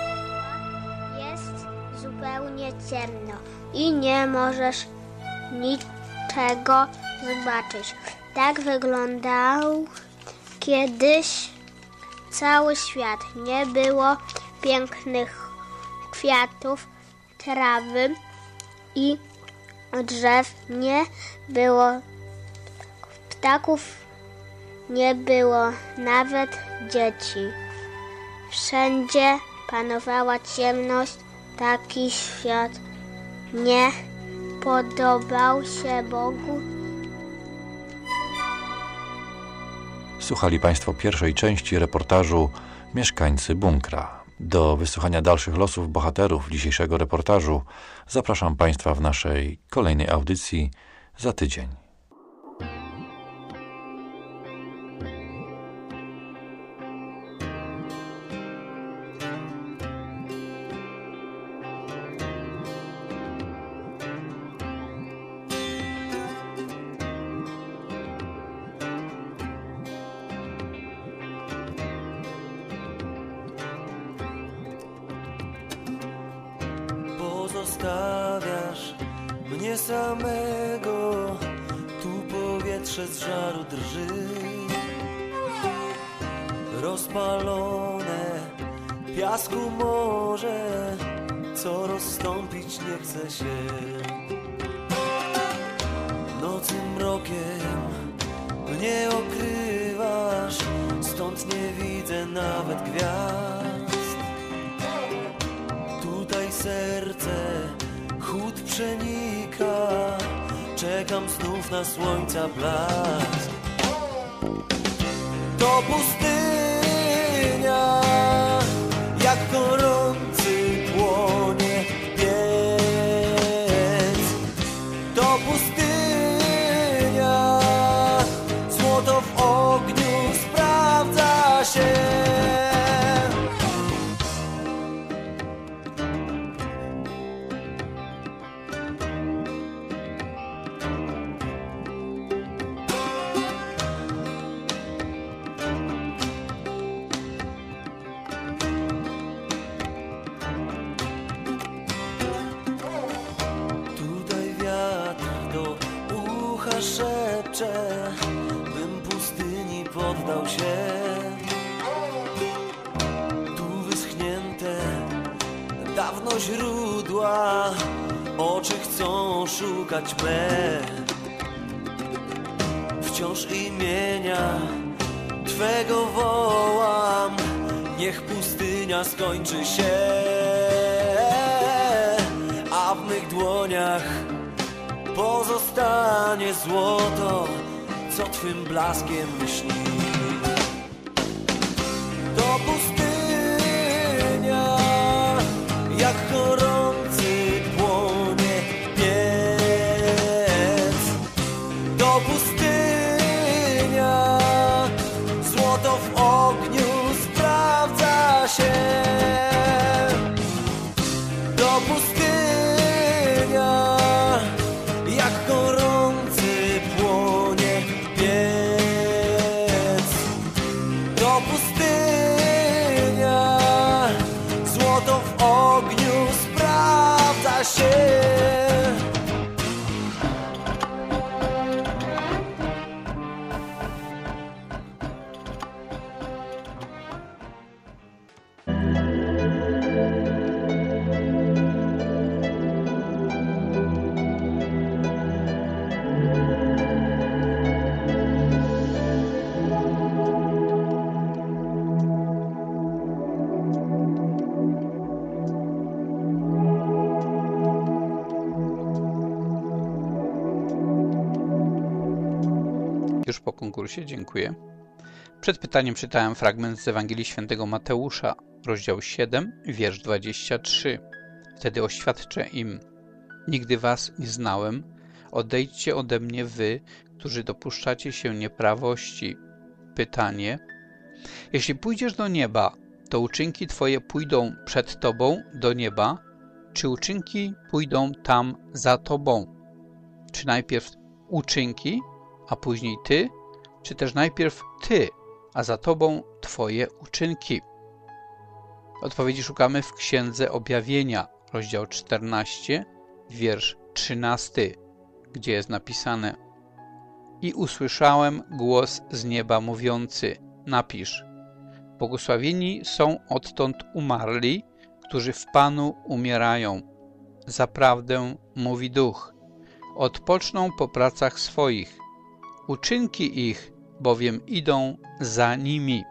Speaker 11: Jest zupełnie ciemno i nie możesz niczego zobaczyć. Tak wyglądał kiedyś cały świat. Nie było pięknych kwiatów, trawy i drzew, nie było ptaków, nie było nawet dzieci. Wszędzie panowała ciemność, taki świat nie podobał się Bogu.
Speaker 12: Słuchali Państwo pierwszej części reportażu Mieszkańcy bunkra. Do wysłuchania dalszych losów bohaterów dzisiejszego reportażu zapraszam Państwa w naszej kolejnej audycji za tydzień.
Speaker 15: Pozostawiasz mnie samego, tu powietrze z żaru drży. Rozpalone piasku morze, co rozstąpić nie chce się. Nocy mrokiem mnie okrywasz, stąd nie widzę nawet gwiazd. Tutaj serce chłód przenika, czekam znów na słońca blask. To pustynia, jak gorący płonie piec. poddał się. Tu wyschnięte dawno źródła, oczy chcą szukać me. Wciąż imienia Twego wołam, niech pustynia skończy się, a w mych dłoniach pozostanie złoto, co Twym blaskiem śni. To pustynia, jak gorący płonie piec. To pustynia, złoto w ogniu sprawdza się. To pustynia, jak gorący płonie piec. To pustynia, złoto w ogniu sprawdza się.
Speaker 3: Już po konkursie, dziękuję. Przed pytaniem czytałem fragment z Ewangelii Świętego Mateusza, rozdział 7, wiersz 23. Wtedy oświadczę im: nigdy was nie znałem, odejdźcie ode mnie wy, którzy dopuszczacie się nieprawości. Pytanie: jeśli pójdziesz do nieba, to uczynki twoje pójdą przed tobą do nieba, czy uczynki pójdą tam za tobą? Czy najpierw uczynki, a później ty, czy też najpierw ty, a za tobą twoje uczynki? Odpowiedzi szukamy w Księdze Objawienia, rozdział 14, wiersz 13, gdzie jest napisane: i usłyszałem głos z nieba mówiący: napisz, błogosławieni są odtąd umarli, którzy w Panu umierają. Zaprawdę, mówi Duch, odpoczną po pracach swoich, uczynki ich bowiem idą za nimi.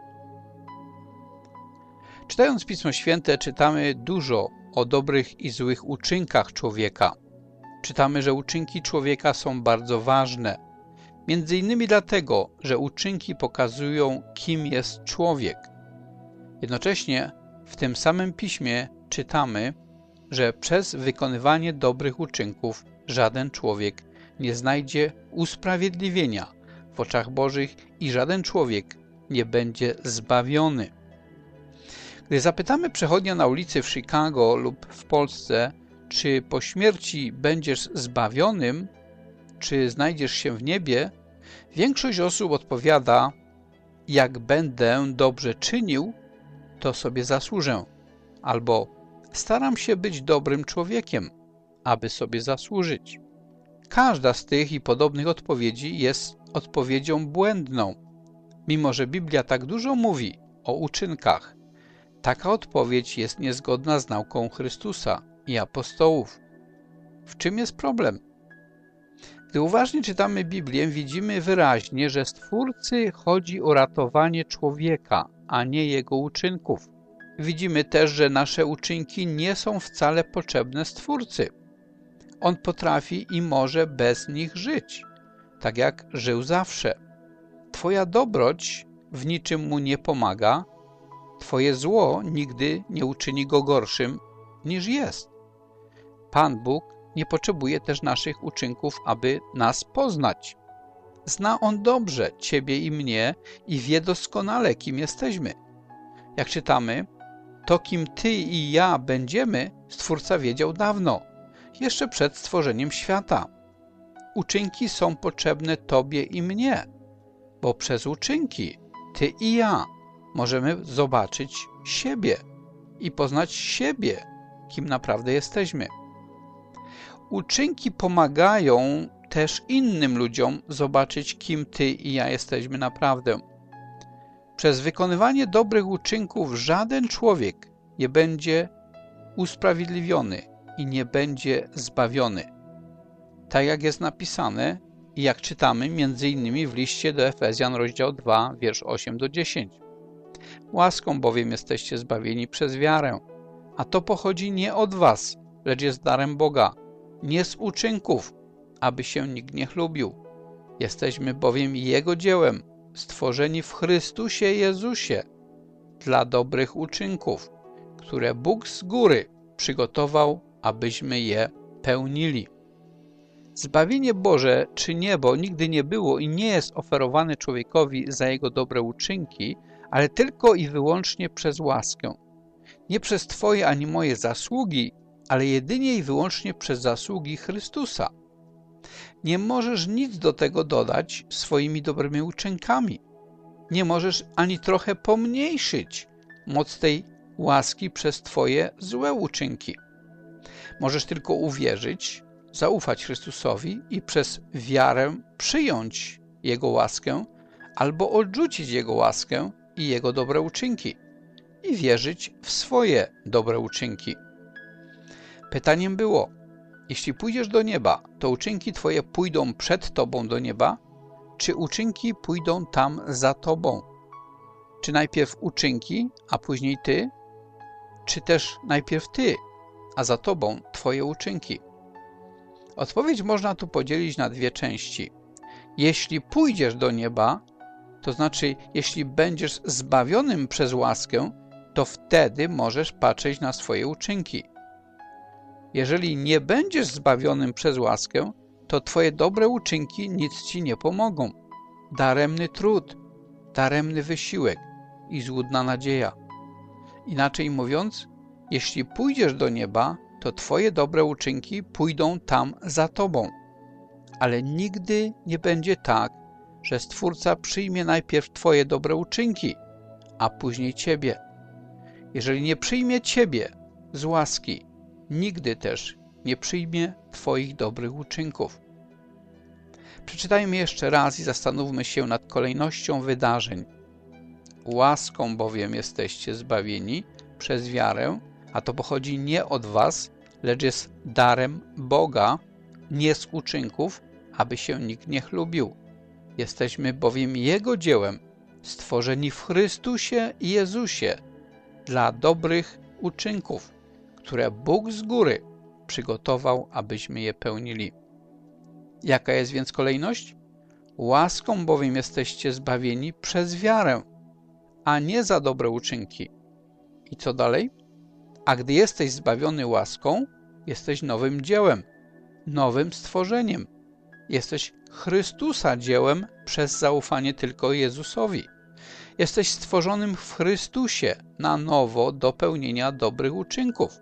Speaker 3: Czytając Pismo Święte, czytamy dużo o dobrych i złych uczynkach człowieka. Czytamy, że uczynki człowieka są bardzo ważne. Między innymi dlatego, że uczynki pokazują, kim jest człowiek. Jednocześnie w tym samym Piśmie czytamy, że przez wykonywanie dobrych uczynków żaden człowiek nie znajdzie usprawiedliwienia w oczach Bożych i żaden człowiek nie będzie zbawiony. Gdy zapytamy przechodnia na ulicy w Chicago lub w Polsce, czy po śmierci będziesz zbawionym, czy znajdziesz się w niebie, większość osób odpowiada: jak będę dobrze czynił, to sobie zasłużę, albo staram się być dobrym człowiekiem, aby sobie zasłużyć. Każda z tych i podobnych odpowiedzi jest odpowiedzią błędną. Mimo że Biblia tak dużo mówi o uczynkach, taka odpowiedź jest niezgodna z nauką Chrystusa i apostołów. W czym jest problem? Gdy uważnie czytamy Biblię, widzimy wyraźnie, że Stwórcy chodzi o ratowanie człowieka, a nie jego uczynków. Widzimy też, że nasze uczynki nie są wcale potrzebne Stwórcy. On potrafi i może bez nich żyć, tak jak żył zawsze. Twoja dobroć w niczym mu nie pomaga, twoje zło nigdy nie uczyni go gorszym niż jest. Pan Bóg nie potrzebuje też naszych uczynków, aby nas poznać. Zna On dobrze ciebie i mnie i wie doskonale, kim jesteśmy. Jak czytamy, to kim ty i ja będziemy, Stwórca wiedział dawno, jeszcze przed stworzeniem świata. Uczynki są potrzebne tobie i mnie, bo przez uczynki ty i ja możemy zobaczyć siebie i poznać siebie, kim naprawdę jesteśmy. Uczynki pomagają też innym ludziom zobaczyć, kim ty i ja jesteśmy naprawdę. Przez wykonywanie dobrych uczynków żaden człowiek nie będzie usprawiedliwiony i nie będzie zbawiony. Tak jak jest napisane i jak czytamy m.in. w liście do Efezjan, rozdział 2, wiersz 8 do 10. Łaską bowiem jesteście zbawieni przez wiarę, a to pochodzi nie od was, lecz jest darem Boga, nie z uczynków, aby się nikt nie chlubił. Jesteśmy bowiem Jego dziełem, stworzeni w Chrystusie Jezusie dla dobrych uczynków, które Bóg z góry przygotował, abyśmy je pełnili. Zbawienie Boże czy niebo nigdy nie było i nie jest oferowane człowiekowi za jego dobre uczynki, ale tylko i wyłącznie przez łaskę. Nie przez twoje ani moje zasługi, ale jedynie i wyłącznie przez zasługi Chrystusa. Nie możesz nic do tego dodać swoimi dobrymi uczynkami. Nie możesz ani trochę pomniejszyć moc tej łaski przez twoje złe uczynki. Możesz tylko uwierzyć, zaufać Chrystusowi i przez wiarę przyjąć Jego łaskę albo odrzucić Jego łaskę i Jego dobre uczynki i wierzyć w swoje dobre uczynki. Pytaniem było, jeśli pójdziesz do nieba, to uczynki twoje pójdą przed tobą do nieba, czy uczynki pójdą tam za tobą? Czy najpierw uczynki, a później ty? Czy też najpierw ty, a za tobą twoje uczynki? Odpowiedź można tu podzielić na dwie części. Jeśli pójdziesz do nieba, to znaczy jeśli będziesz zbawionym przez łaskę, to wtedy możesz patrzeć na swoje uczynki. Jeżeli nie będziesz zbawionym przez łaskę, to twoje dobre uczynki nic ci nie pomogą. Daremny trud, daremny wysiłek i złudna nadzieja. Inaczej mówiąc, jeśli pójdziesz do nieba, to twoje dobre uczynki pójdą tam za tobą. Ale nigdy nie będzie tak, że Stwórca przyjmie najpierw twoje dobre uczynki, a później ciebie. Jeżeli nie przyjmie ciebie z łaski, nigdy też nie przyjmie twoich dobrych uczynków. Przeczytajmy jeszcze raz i zastanówmy się nad kolejnością wydarzeń. Łaską bowiem jesteście zbawieni przez wiarę, a to pochodzi nie od was, lecz jest darem Boga, nie z uczynków, aby się nikt nie chlubił. Jesteśmy bowiem Jego dziełem, stworzeni w Chrystusie Jezusie dla dobrych uczynków, które Bóg z góry przygotował, abyśmy je pełnili. Jaka jest więc kolejność? Łaską bowiem jesteście zbawieni przez wiarę, a nie za dobre uczynki. I co dalej? A gdy jesteś zbawiony łaską, jesteś nowym dziełem, nowym stworzeniem. Jesteś Chrystusa dziełem przez zaufanie tylko Jezusowi. Jesteś stworzonym w Chrystusie na nowo do pełnienia dobrych uczynków.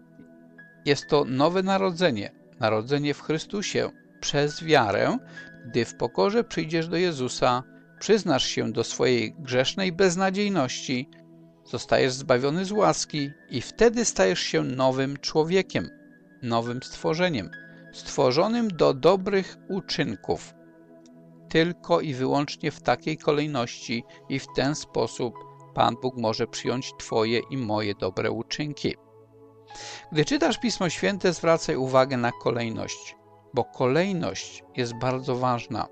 Speaker 3: Jest to nowe narodzenie, narodzenie w Chrystusie przez wiarę, gdy w pokorze przyjdziesz do Jezusa, przyznasz się do swojej grzesznej beznadziejności, zostajesz zbawiony z łaski i wtedy stajesz się nowym człowiekiem, nowym stworzeniem, stworzonym do dobrych uczynków. Tylko i wyłącznie w takiej kolejności i w ten sposób Pan Bóg może przyjąć twoje i moje dobre uczynki. Gdy czytasz Pismo Święte, zwracaj uwagę na kolejność, bo kolejność jest bardzo ważna.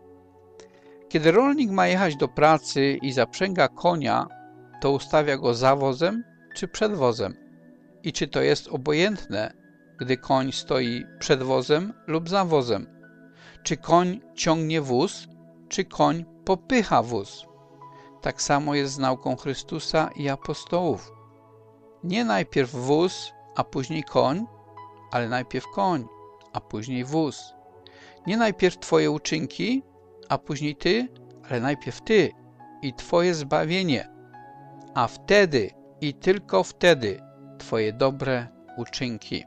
Speaker 3: Kiedy rolnik ma jechać do pracy i zaprzęga konia, to ustawia go za wozem czy przed wozem. I czy to jest obojętne, gdy koń stoi przed wozem lub za wozem? Czy koń ciągnie wóz, czy koń popycha wóz? Tak samo jest z nauką Chrystusa i apostołów. Nie najpierw wóz, a później koń, ale najpierw koń, a później wóz. Nie najpierw twoje uczynki, a później ty, ale najpierw ty i twoje zbawienie, a wtedy i tylko wtedy twoje dobre uczynki.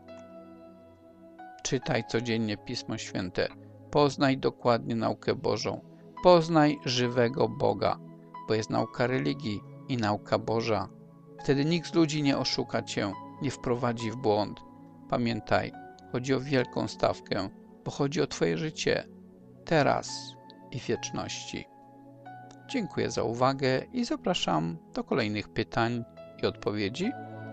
Speaker 3: Czytaj codziennie Pismo Święte. Poznaj dokładnie naukę Bożą. Poznaj żywego Boga, bo jest nauka religii i nauka Boża. Wtedy nikt z ludzi nie oszuka cię, nie wprowadzi w błąd. Pamiętaj, chodzi o wielką stawkę, bo chodzi o twoje życie, teraz i w wieczności. Dziękuję za uwagę i zapraszam do kolejnych pytań i odpowiedzi.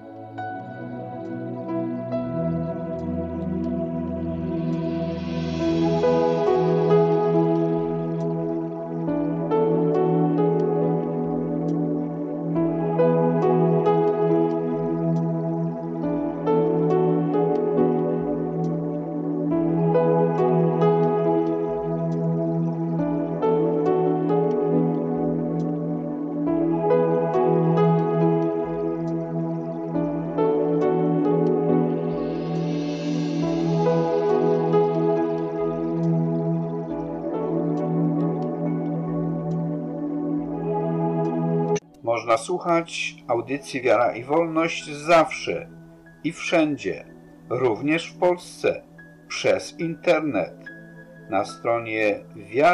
Speaker 5: Można słuchać audycji Wiara i Wolność zawsze i wszędzie, również w Polsce, przez internet na stronie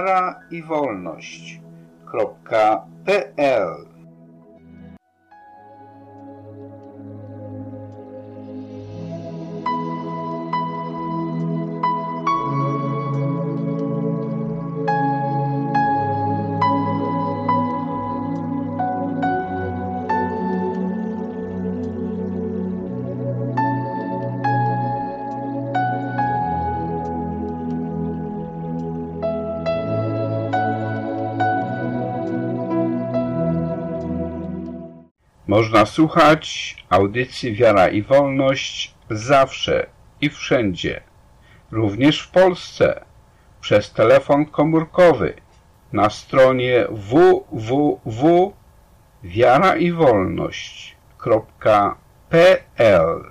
Speaker 5: wiaraiwolność.pl. Można słuchać audycji Wiara i Wolność zawsze i wszędzie, również w Polsce, przez telefon komórkowy na stronie www.wiaraiwolność.pl.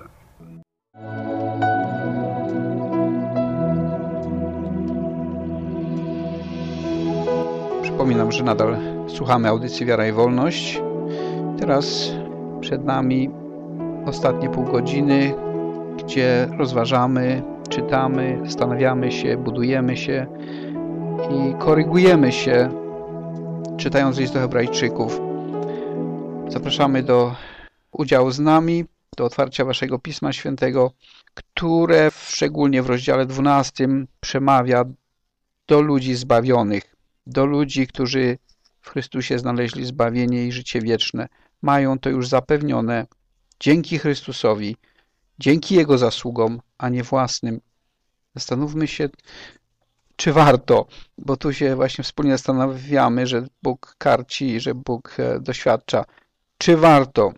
Speaker 3: Przypominam, że nadal słuchamy audycji Wiara i Wolność. Teraz przed nami ostatnie pół godziny, gdzie rozważamy, czytamy, zastanawiamy się, budujemy się i korygujemy się, czytając list do Hebrajczyków. Zapraszamy do udziału z nami, do otwarcia Waszego Pisma Świętego, które szczególnie w rozdziale 12 przemawia do ludzi zbawionych, do ludzi, którzy w Chrystusie znaleźli zbawienie i życie wieczne. Mają to już zapewnione dzięki Chrystusowi, dzięki Jego zasługom, a nie własnym. Zastanówmy się, czy warto, bo tu się właśnie wspólnie zastanawiamy, że Bóg karci, że Bóg doświadcza. Czy warto?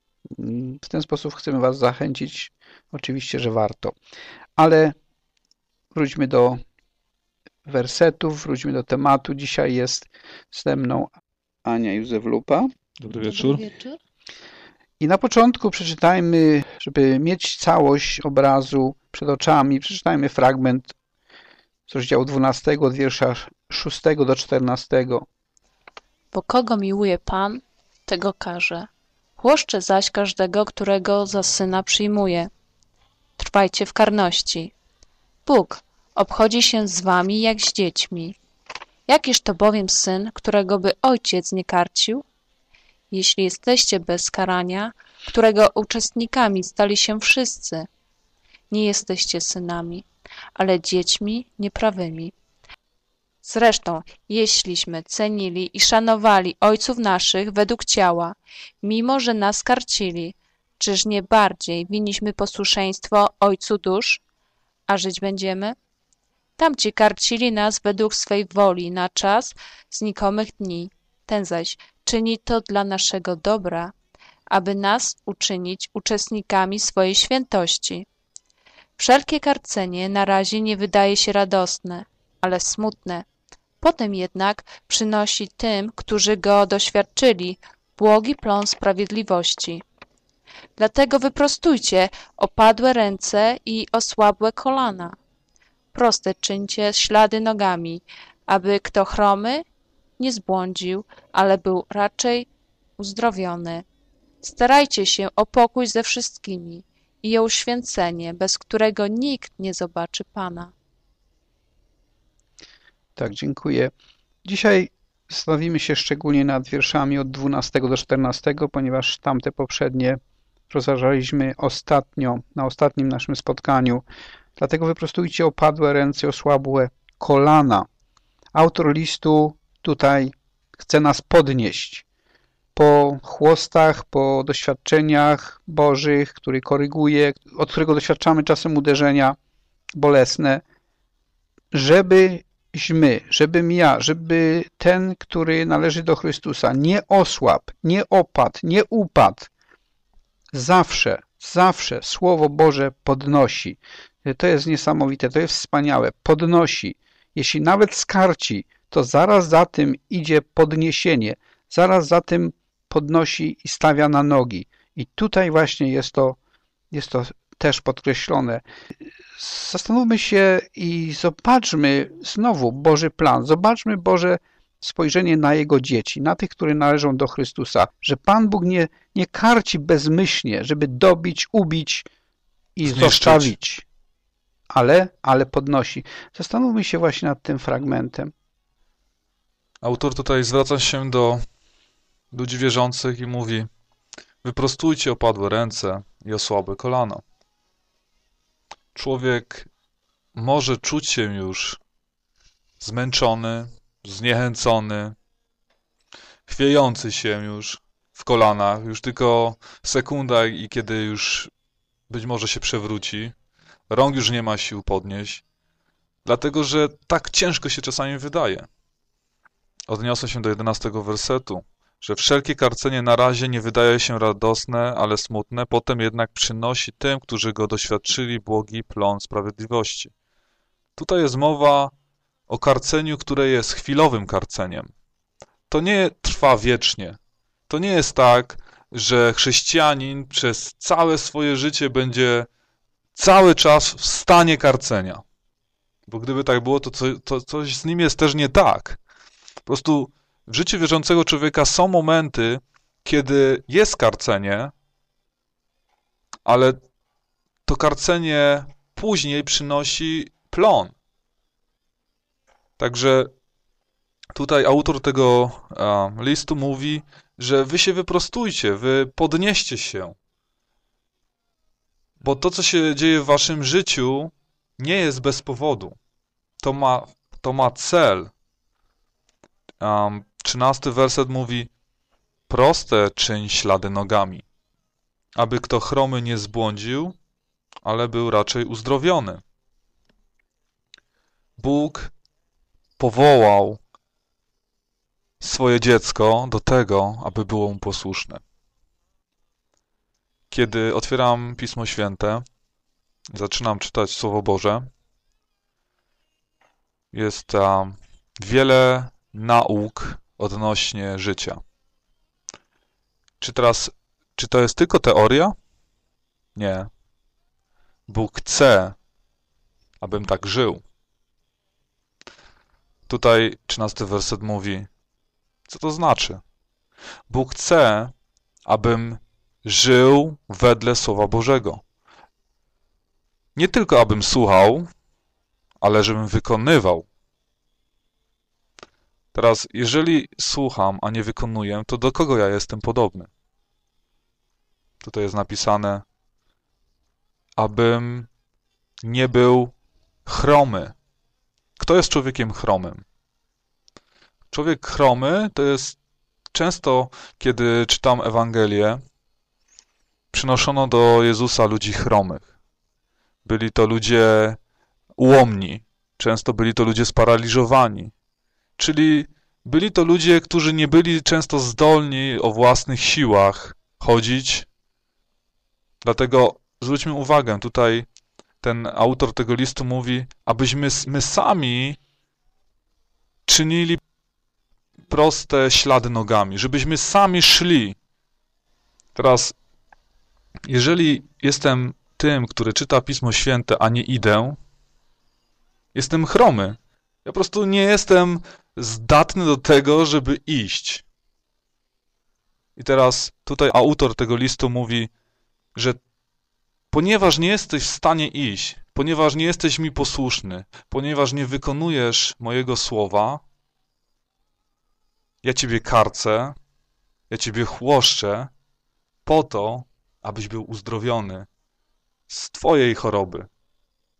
Speaker 3: W ten sposób chcemy Was zachęcić. Oczywiście, że warto. Ale wróćmy do wersetów, wróćmy do tematu. Dzisiaj jest ze mną Ania Józef-Lupa.
Speaker 9: Dobry wieczór.
Speaker 3: I na początku przeczytajmy, żeby mieć całość obrazu przed oczami, przeczytajmy fragment z rozdziału 12, od wiersza 6 do 14.
Speaker 16: Bo kogo miłuje Pan, tego karze. Chłoszcze zaś każdego, którego za syna przyjmuje. Trwajcie w karności. Bóg obchodzi się z wami jak z dziećmi. Jakiż to bowiem syn, którego by ojciec nie karcił? Jeśli jesteście bez karania, którego uczestnikami stali się wszyscy, nie jesteście synami, ale dziećmi nieprawymi. Zresztą, jeśliśmy cenili i szanowali ojców naszych według ciała, mimo że nas karcili, czyż nie bardziej winniśmy posłuszeństwo Ojcu dusz, a żyć będziemy? Tamci karcili nas według swej woli na czas znikomych dni. Ten zaś czyni to dla naszego dobra, aby nas uczynić uczestnikami swojej świętości. Wszelkie karcenie na razie nie wydaje się radosne, ale smutne. Potem jednak przynosi tym, którzy go doświadczyli, błogi plon sprawiedliwości. Dlatego wyprostujcie opadłe ręce i osłabłe kolana. Proste czyńcie ślady nogami, aby kto chromy nie zbłądził, ale był raczej uzdrowiony. Starajcie się o pokój ze wszystkimi i o uświęcenie, bez którego nikt nie zobaczy Pana.
Speaker 3: Tak, dziękuję. Dzisiaj zastanowimy się szczególnie nad wierszami od 12 do 14, ponieważ tamte poprzednie rozważaliśmy ostatnio, na ostatnim naszym spotkaniu. Dlatego wyprostujcie opadłe ręce, osłabłe kolana. Autor listu tutaj chce nas podnieść po chłostach, po doświadczeniach Bożych, który koryguje, od którego doświadczamy czasem uderzenia bolesne, żebym ja, żeby ten, który należy do Chrystusa, nie osłabł, nie opadł, nie upadł. Zawsze Słowo Boże podnosi. To jest niesamowite, to jest wspaniałe. Podnosi. Jeśli nawet skarci, to zaraz za tym idzie podniesienie. Zaraz za tym podnosi i stawia na nogi. I tutaj właśnie jest to też podkreślone. Zastanówmy się i zobaczmy znowu Boży plan. Zobaczmy Boże spojrzenie na Jego dzieci, na tych, które należą do Chrystusa. Że Pan Bóg nie karci bezmyślnie, żeby dobić, ubić i zostawić. Ale podnosi. Zastanówmy się właśnie nad tym fragmentem.
Speaker 17: Autor tutaj zwraca się do ludzi wierzących i mówi: wyprostujcie opadłe ręce i osłabłe kolana. Człowiek może czuć się już zmęczony, zniechęcony, chwiejący się już w kolanach, już tylko sekunda i kiedy już być może się przewróci, rąk już nie ma sił podnieść, dlatego że tak ciężko się czasami wydaje. Odniosę się do 11 wersetu, że wszelkie karcenie na razie nie wydaje się radosne, ale smutne, potem jednak przynosi tym, którzy go doświadczyli, błogi plon sprawiedliwości. Tutaj jest mowa o karceniu, które jest chwilowym karceniem. To nie trwa wiecznie. To nie jest tak, że chrześcijanin przez całe swoje życie będzie cały czas w stanie karcenia. Bo gdyby tak było, to coś z nim jest też nie tak. Po prostu w życiu wierzącego człowieka są momenty, kiedy jest karcenie, ale to karcenie później przynosi plon. Także tutaj autor tego listu mówi, że wy się wyprostujcie, wy podnieście się. Bo to, co się dzieje w waszym życiu, nie jest bez powodu. To ma cel. 13 werset mówi: proste czyń ślady nogami, aby kto chromy nie zbłądził, ale był raczej uzdrowiony. Bóg powołał swoje dziecko do tego, aby było mu posłuszne. Kiedy otwieram Pismo Święte, zaczynam czytać Słowo Boże, jest wiele nauk odnośnie życia. Czy to jest tylko teoria? Nie. Bóg chce, abym tak żył. Tutaj 13 werset mówi, co to znaczy? Bóg chce, abym żył wedle Słowa Bożego. Nie tylko abym słuchał, ale żebym wykonywał. Teraz, jeżeli słucham, a nie wykonuję, to do kogo ja jestem podobny? Tutaj jest napisane, abym nie był chromy. Kto jest człowiekiem chromym? Człowiek chromy to jest często, kiedy czytam Ewangelię, przynoszono do Jezusa ludzi chromych. Byli to ludzie ułomni, często byli to ludzie sparaliżowani. Czyli byli to ludzie, którzy nie byli często zdolni o własnych siłach chodzić. Dlatego zwróćmy uwagę, tutaj ten autor tego listu mówi, abyśmy my sami czynili proste ślady nogami, żebyśmy sami szli. Teraz, jeżeli jestem tym, który czyta Pismo Święte, a nie idę, jestem chromy. Ja po prostu nie jestem zdatny do tego, żeby iść. I teraz tutaj autor tego listu mówi, że ponieważ nie jesteś w stanie iść, ponieważ nie jesteś mi posłuszny, ponieważ nie wykonujesz mojego słowa, ja ciebie karcę, ja ciebie chłoszczę po to, abyś był uzdrowiony z twojej choroby.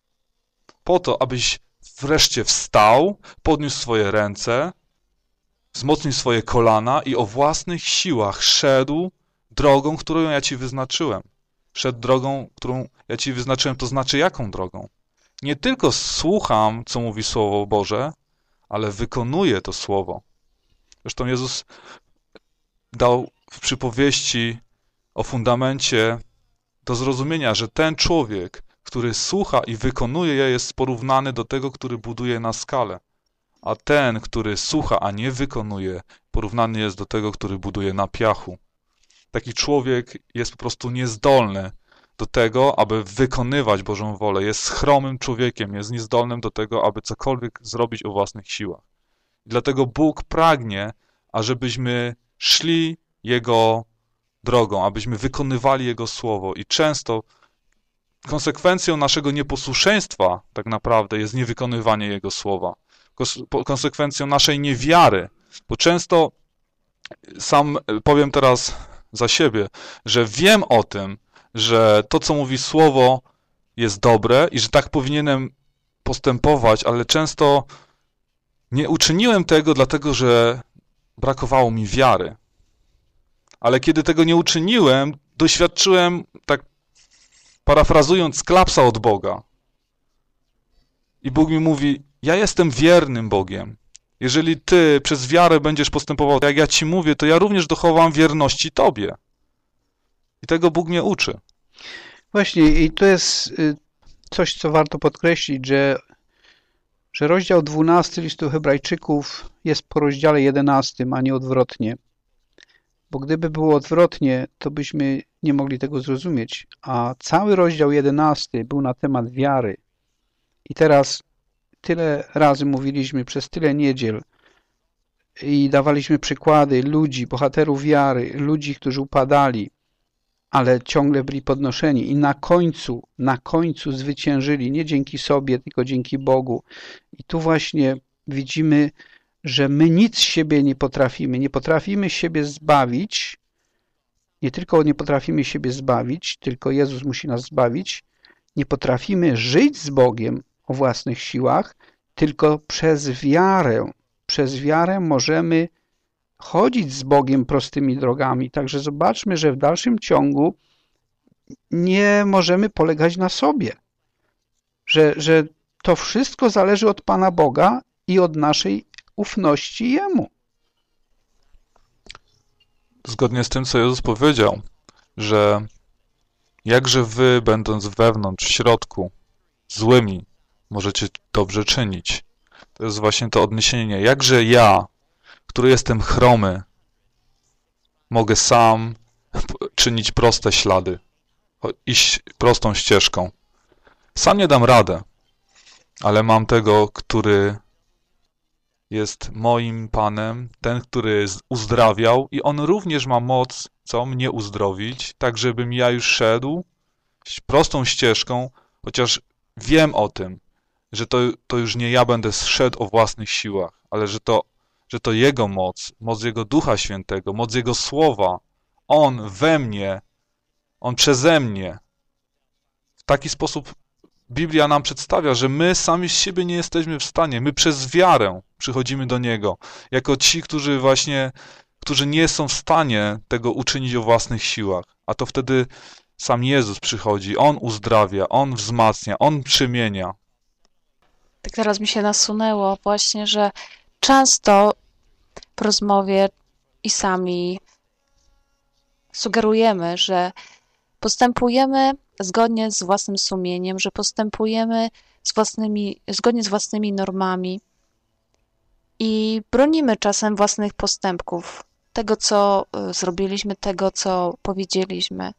Speaker 17: Po to, abyś wreszcie wstał, podniósł swoje ręce, wzmocnił swoje kolana i o własnych siłach szedł drogą, którą ja ci wyznaczyłem. Szedł drogą, którą ja ci wyznaczyłem, to znaczy jaką drogą? Nie tylko słucham, co mówi Słowo Boże, ale wykonuję to Słowo. Zresztą Jezus dał w przypowieści o fundamencie do zrozumienia, że ten człowiek, który słucha i wykonuje je, jest porównany do tego, który buduje na skale. A ten, który słucha, a nie wykonuje, porównany jest do tego, który buduje na piachu. Taki człowiek jest po prostu niezdolny do tego, aby wykonywać Bożą wolę. Jest chromym człowiekiem, jest niezdolnym do tego, aby cokolwiek zrobić o własnych siłach. I dlatego Bóg pragnie, ażebyśmy szli Jego drogą, abyśmy wykonywali Jego Słowo. I często konsekwencją naszego nieposłuszeństwa tak naprawdę jest niewykonywanie Jego Słowa. Konsekwencją naszej niewiary, bo często, sam powiem teraz za siebie, że wiem o tym, że to, co mówi Słowo, jest dobre i że tak powinienem postępować, ale często nie uczyniłem tego, dlatego że brakowało mi wiary. Ale kiedy tego nie uczyniłem, doświadczyłem, tak parafrazując, klapsa od Boga. I Bóg mi mówi, ja jestem wiernym Bogiem. Jeżeli ty przez wiarę będziesz postępował tak, jak ja ci mówię, to ja również dochowam wierności tobie. I tego Bóg mnie uczy.
Speaker 3: Właśnie, i to jest coś, co warto podkreślić, że rozdział 12 listu Hebrajczyków jest po rozdziale 11, a nie odwrotnie. Bo gdyby było odwrotnie, to byśmy nie mogli tego zrozumieć. A cały rozdział 11 był na temat wiary. I teraz tyle razy mówiliśmy, przez tyle niedziel i dawaliśmy przykłady ludzi, bohaterów wiary, ludzi, którzy upadali, ale ciągle byli podnoszeni i na końcu zwyciężyli, nie dzięki sobie, tylko dzięki Bogu. I tu właśnie widzimy, że my nic z siebie nie potrafimy siebie zbawić, nie tylko nie potrafimy siebie zbawić, tylko Jezus musi nas zbawić, nie potrafimy żyć z Bogiem o własnych siłach, tylko przez wiarę. Przez wiarę możemy chodzić z Bogiem prostymi drogami. Także zobaczmy, że w dalszym ciągu nie możemy polegać na sobie. Że to wszystko zależy od Pana Boga i od naszej ufności Jemu.
Speaker 17: Zgodnie z tym, co Jezus powiedział, że jakże wy, będąc wewnątrz, w środku, złymi, możecie dobrze czynić. To jest właśnie to odniesienie. Jakże ja, który jestem chromy, mogę sam czynić proste ślady, iść prostą ścieżką. Sam nie dam radę, ale mam tego, który jest moim Panem, ten, który uzdrawiał i On również ma moc, co mnie uzdrowić, tak żebym ja już szedł prostą ścieżką, chociaż wiem o tym, że to już nie ja będę szedł o własnych siłach, ale że to Jego moc Jego Ducha Świętego, moc Jego Słowa, On we mnie, On przeze mnie. W taki sposób Biblia nam przedstawia, że my sami z siebie nie jesteśmy w stanie. My przez wiarę przychodzimy do Niego. Jako ci, którzy nie są w stanie tego uczynić o własnych siłach. A to wtedy sam Jezus przychodzi. On uzdrawia, On wzmacnia, On przemienia.
Speaker 16: Tak teraz mi się nasunęło właśnie, że często w rozmowie i sami sugerujemy, że postępujemy zgodnie z własnym sumieniem, że postępujemy zgodnie z własnymi normami i bronimy czasem własnych postępków, tego, co zrobiliśmy, tego, co powiedzieliśmy.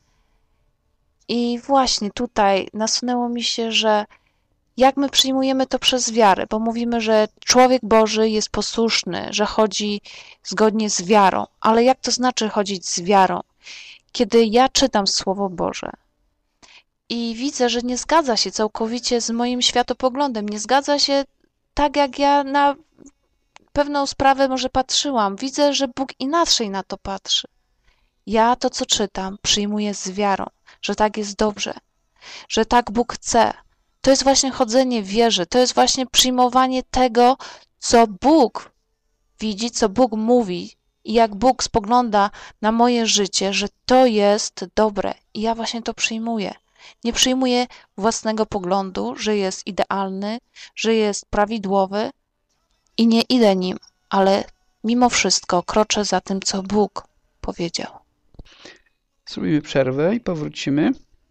Speaker 16: I właśnie tutaj nasunęło mi się, że jak my przyjmujemy to przez wiarę, bo mówimy, że człowiek Boży jest posłuszny, że chodzi zgodnie z wiarą. Ale jak to znaczy chodzić z wiarą? Kiedy ja czytam Słowo Boże i widzę, że nie zgadza się całkowicie z moim światopoglądem, nie zgadza się tak, jak ja na pewną sprawę może patrzyłam. Widzę, że Bóg inaczej na to patrzy. Ja to, co czytam, przyjmuję z wiarą, że tak jest dobrze, że tak Bóg chce. To jest właśnie chodzenie w wierze, to jest właśnie przyjmowanie tego, co Bóg widzi, co Bóg mówi i jak Bóg spogląda na moje życie, że to jest dobre i ja właśnie to przyjmuję. Nie przyjmuję własnego poglądu, że jest idealny, że jest prawidłowy i nie idę nim, ale mimo wszystko kroczę za tym, co Bóg powiedział.
Speaker 3: Zrobimy przerwę i powrócimy.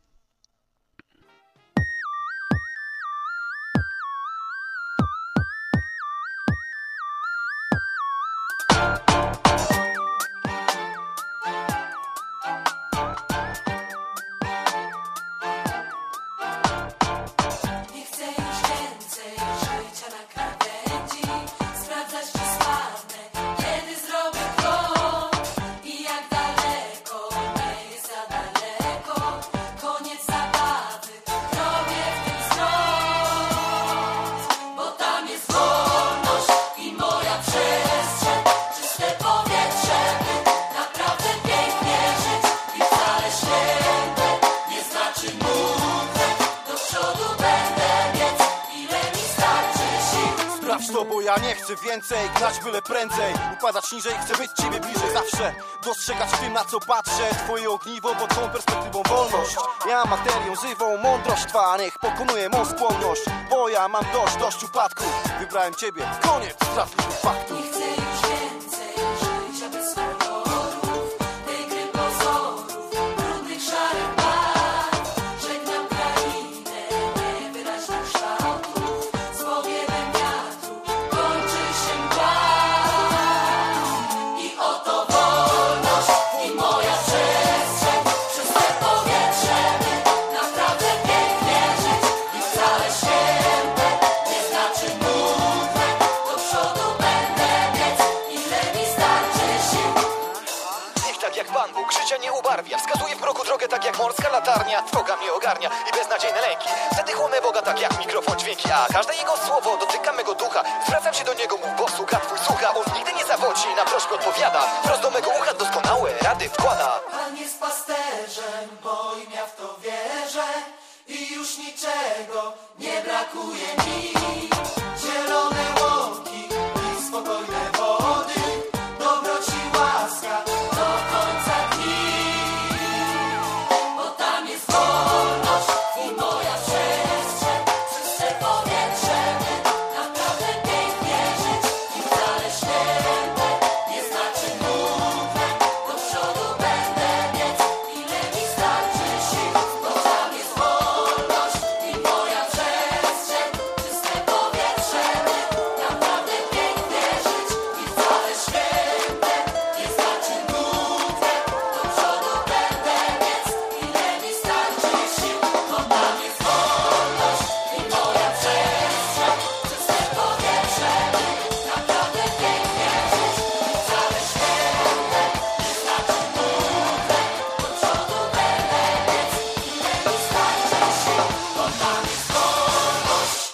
Speaker 15: Nie chcę już więcej życia na krawędzi, sprawdzać czy spadnę, kiedy zrobię krok i jak daleko, nie jest za daleko, koniec zabawy, robię w tym wzrost, bo tam jest wolność i moja przestrzeń, czyste powietrze, by naprawdę pięknie żyć i wcale święte nie znaczy nudne. Do przodu będę mieć, ile mi starczy sił.
Speaker 18: Sprawdź to, bo ja nie chcę więcej, gnać byle prędzej, upadać niżej, chcę być ciebie bliżej zawsze, dostrzegać w tym, na co patrzę, twoje ogniwo, bo tą perspektywą wolność. Ja materią żywą, mądrość twa, niech pokonuje mą skłonność, bo ja mam dość upadków, wybrałem ciebie, koniec straszliwych faktów.
Speaker 15: Nie chcę już więcej życia bez kolorów, tej gry pozorów, brudnych szarych barw. Żegnam krainę niewyraźnych kształtów, z powiewem wiatru kończy się mgła. I oto wolność i moja przestrzeń, czyste powietrze, by naprawdę pięknie żyć i wcale święte nie znaczy nudne. Do przodu będę mieć, ile mi starczy sił.
Speaker 19: Niech tak jak Pan Bóg życia nie ubarwia, wskazuje w mroku drogę tak jak morska latarnia, trwoga mnie ogarnia i beznadziejne lęki, wtedy chłonę Boga tak jak mikrofon dźwięki, a każde Jego słowo dotyka mego ducha, zwracam się do Niego, mów, bo słucha Twój słucha, On nigdy nie zawodzi, na prośbę odpowiada, wprost do mego ucha doskonałe rady wkłada.
Speaker 15: Pan jest pasterzem, bo im ja w to wierzę i już niczego nie brakuje mi. Zielone łąki i spokojne wody, dobroć i łaska do końca dni. Bo tam jest wolność i moja przestrzeń, czyste powietrze, by naprawdę pięknie żyć i wcale święte nie znaczy nudne. Do przodu będę mieć, ile mi starczy sił. Bo tam jest wolność i moja przestrzeń, czyste powietrze, by naprawdę pięknie żyć i wcale święte nie znaczy nudne. Do przodu będę mieć, ile mi starczy sił. Bo tam jest wolność i moja przestrzeń, czyste powietrze, by naprawdę pięknie żyć i wcale święte nie znaczy nudne. Do przodu będę mieć, ile mi starczy sił. Bo tam jest wolność.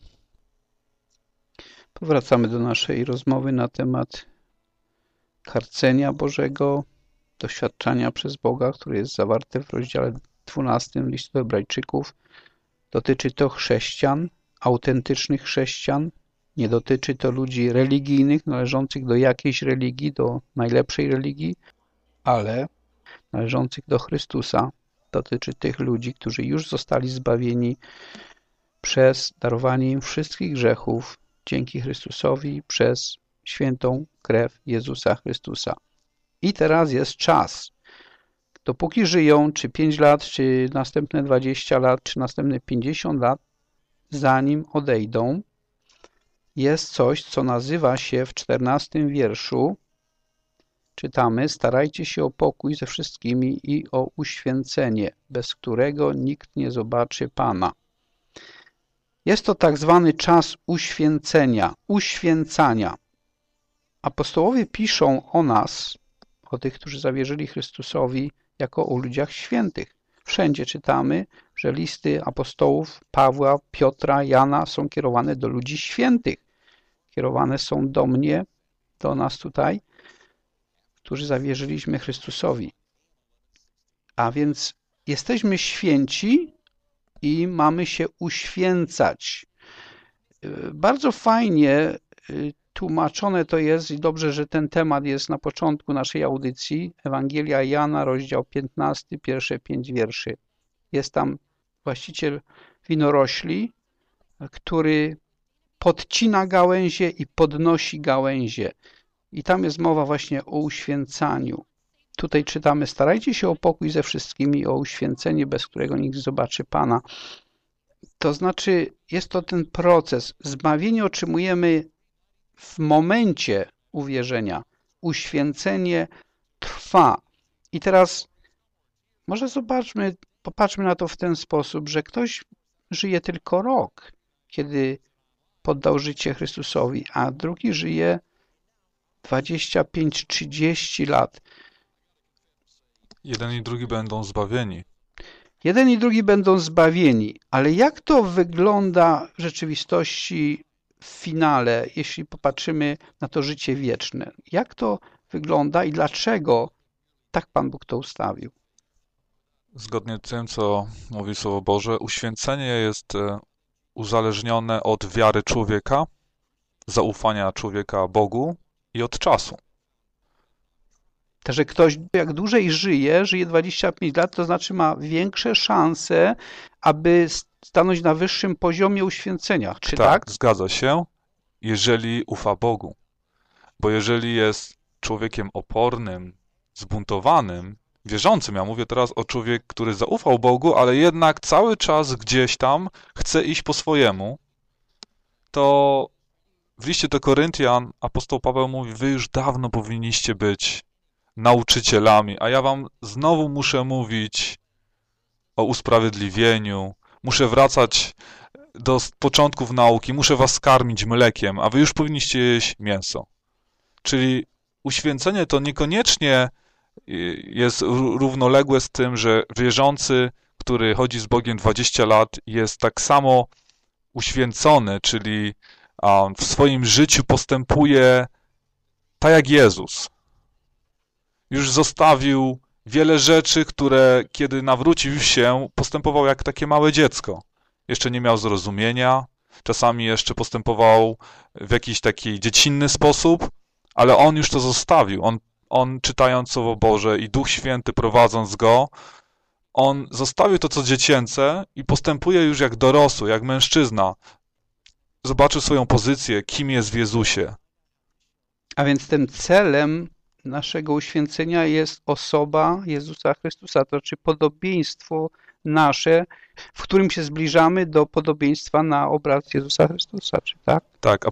Speaker 3: Powracamy do naszej rozmowy na temat karcenia Bożego, doświadczania przez Boga, które jest zawarte w rozdziale 12 listu do Hebrajczyków. Dotyczy to chrześcijan, autentycznych chrześcijan. Nie dotyczy to ludzi religijnych, należących do jakiejś religii, do najlepszej religii, ale należących do Chrystusa. Dotyczy tych ludzi, którzy już zostali zbawieni przez darowanie im wszystkich grzechów dzięki Chrystusowi przez świętą krew Jezusa Chrystusa. I teraz jest czas. Dopóki żyją, czy 5 lat, czy następne 20 lat, czy następne 50 lat, zanim odejdą, jest coś, co nazywa się w 14 wierszu. Czytamy: starajcie się o pokój ze wszystkimi i o uświęcenie, bez którego nikt nie zobaczy Pana. Jest to tak zwany czas uświęcenia, uświęcania. Apostołowie piszą o nas, o tych, którzy zawierzyli Chrystusowi, jako o ludziach świętych. Wszędzie czytamy, że listy apostołów Pawła, Piotra, Jana są kierowane do ludzi świętych. Kierowane są do mnie, do nas tutaj, którzy zawierzyliśmy Chrystusowi. A więc jesteśmy święci i mamy się uświęcać. Bardzo fajnie tłumaczone to jest i dobrze, że ten temat jest na początku naszej audycji. Ewangelia Jana, rozdział 15, pierwsze 5 wierszy. Jest tam właściciel winorośli, który podcina gałęzie i podnosi gałęzie. I tam jest mowa właśnie o uświęcaniu. Tutaj czytamy: starajcie się o pokój ze wszystkimi, o uświęcenie, bez którego nikt zobaczy Pana. To znaczy, jest to ten proces. Zbawienie otrzymujemy w momencie uwierzenia. Uświęcenie trwa. I teraz może popatrzmy na to w ten sposób, że ktoś żyje tylko rok, kiedy poddał życie Chrystusowi, a drugi żyje 25-30 lat.
Speaker 17: Jeden i drugi będą zbawieni.
Speaker 3: Jeden i drugi będą zbawieni, ale jak to wygląda w rzeczywistości w finale, jeśli popatrzymy na to życie wieczne? Jak to wygląda i dlaczego tak Pan Bóg to ustawił?
Speaker 17: Zgodnie z tym, co mówi Słowo Boże, uświęcenie jest uzależnione od wiary człowieka, zaufania człowieka Bogu i od czasu.
Speaker 3: Że ktoś jak dłużej żyje 25 lat, to znaczy ma większe szanse, aby stanąć na wyższym poziomie uświęcenia. Czy tak?
Speaker 17: Zgadza się, jeżeli ufa Bogu. Bo jeżeli jest człowiekiem opornym, zbuntowanym, wierzącym, ja mówię teraz o człowieku, który zaufał Bogu, ale jednak cały czas gdzieś tam chce iść po swojemu, to w liście do Koryntian apostoł Paweł mówi: wy już dawno powinniście być nauczycielami, a ja wam znowu muszę mówić o usprawiedliwieniu, muszę wracać do początków nauki, muszę was karmić mlekiem, a wy już powinniście jeść mięso. Czyli uświęcenie to niekoniecznie jest równoległe z tym, że wierzący, który chodzi z Bogiem 20 lat, jest tak samo uświęcony, czyli w swoim życiu postępuje tak jak Jezus. Już zostawił wiele rzeczy, które kiedy nawrócił się, postępował jak takie małe dziecko. Jeszcze nie miał zrozumienia, czasami jeszcze postępował w jakiś taki dziecinny sposób, ale on już to zostawił. On czytając Słowo Boże i Duch Święty prowadząc go, on zostawił to, co dziecięce i postępuje już jak dorosły, jak mężczyzna. Zobaczył swoją pozycję, kim jest w Jezusie.
Speaker 3: A więc tym celem naszego uświęcenia jest osoba Jezusa Chrystusa, to znaczy podobieństwo nasze, w którym się zbliżamy do podobieństwa na obraz Jezusa Chrystusa, czy tak?
Speaker 17: Tak,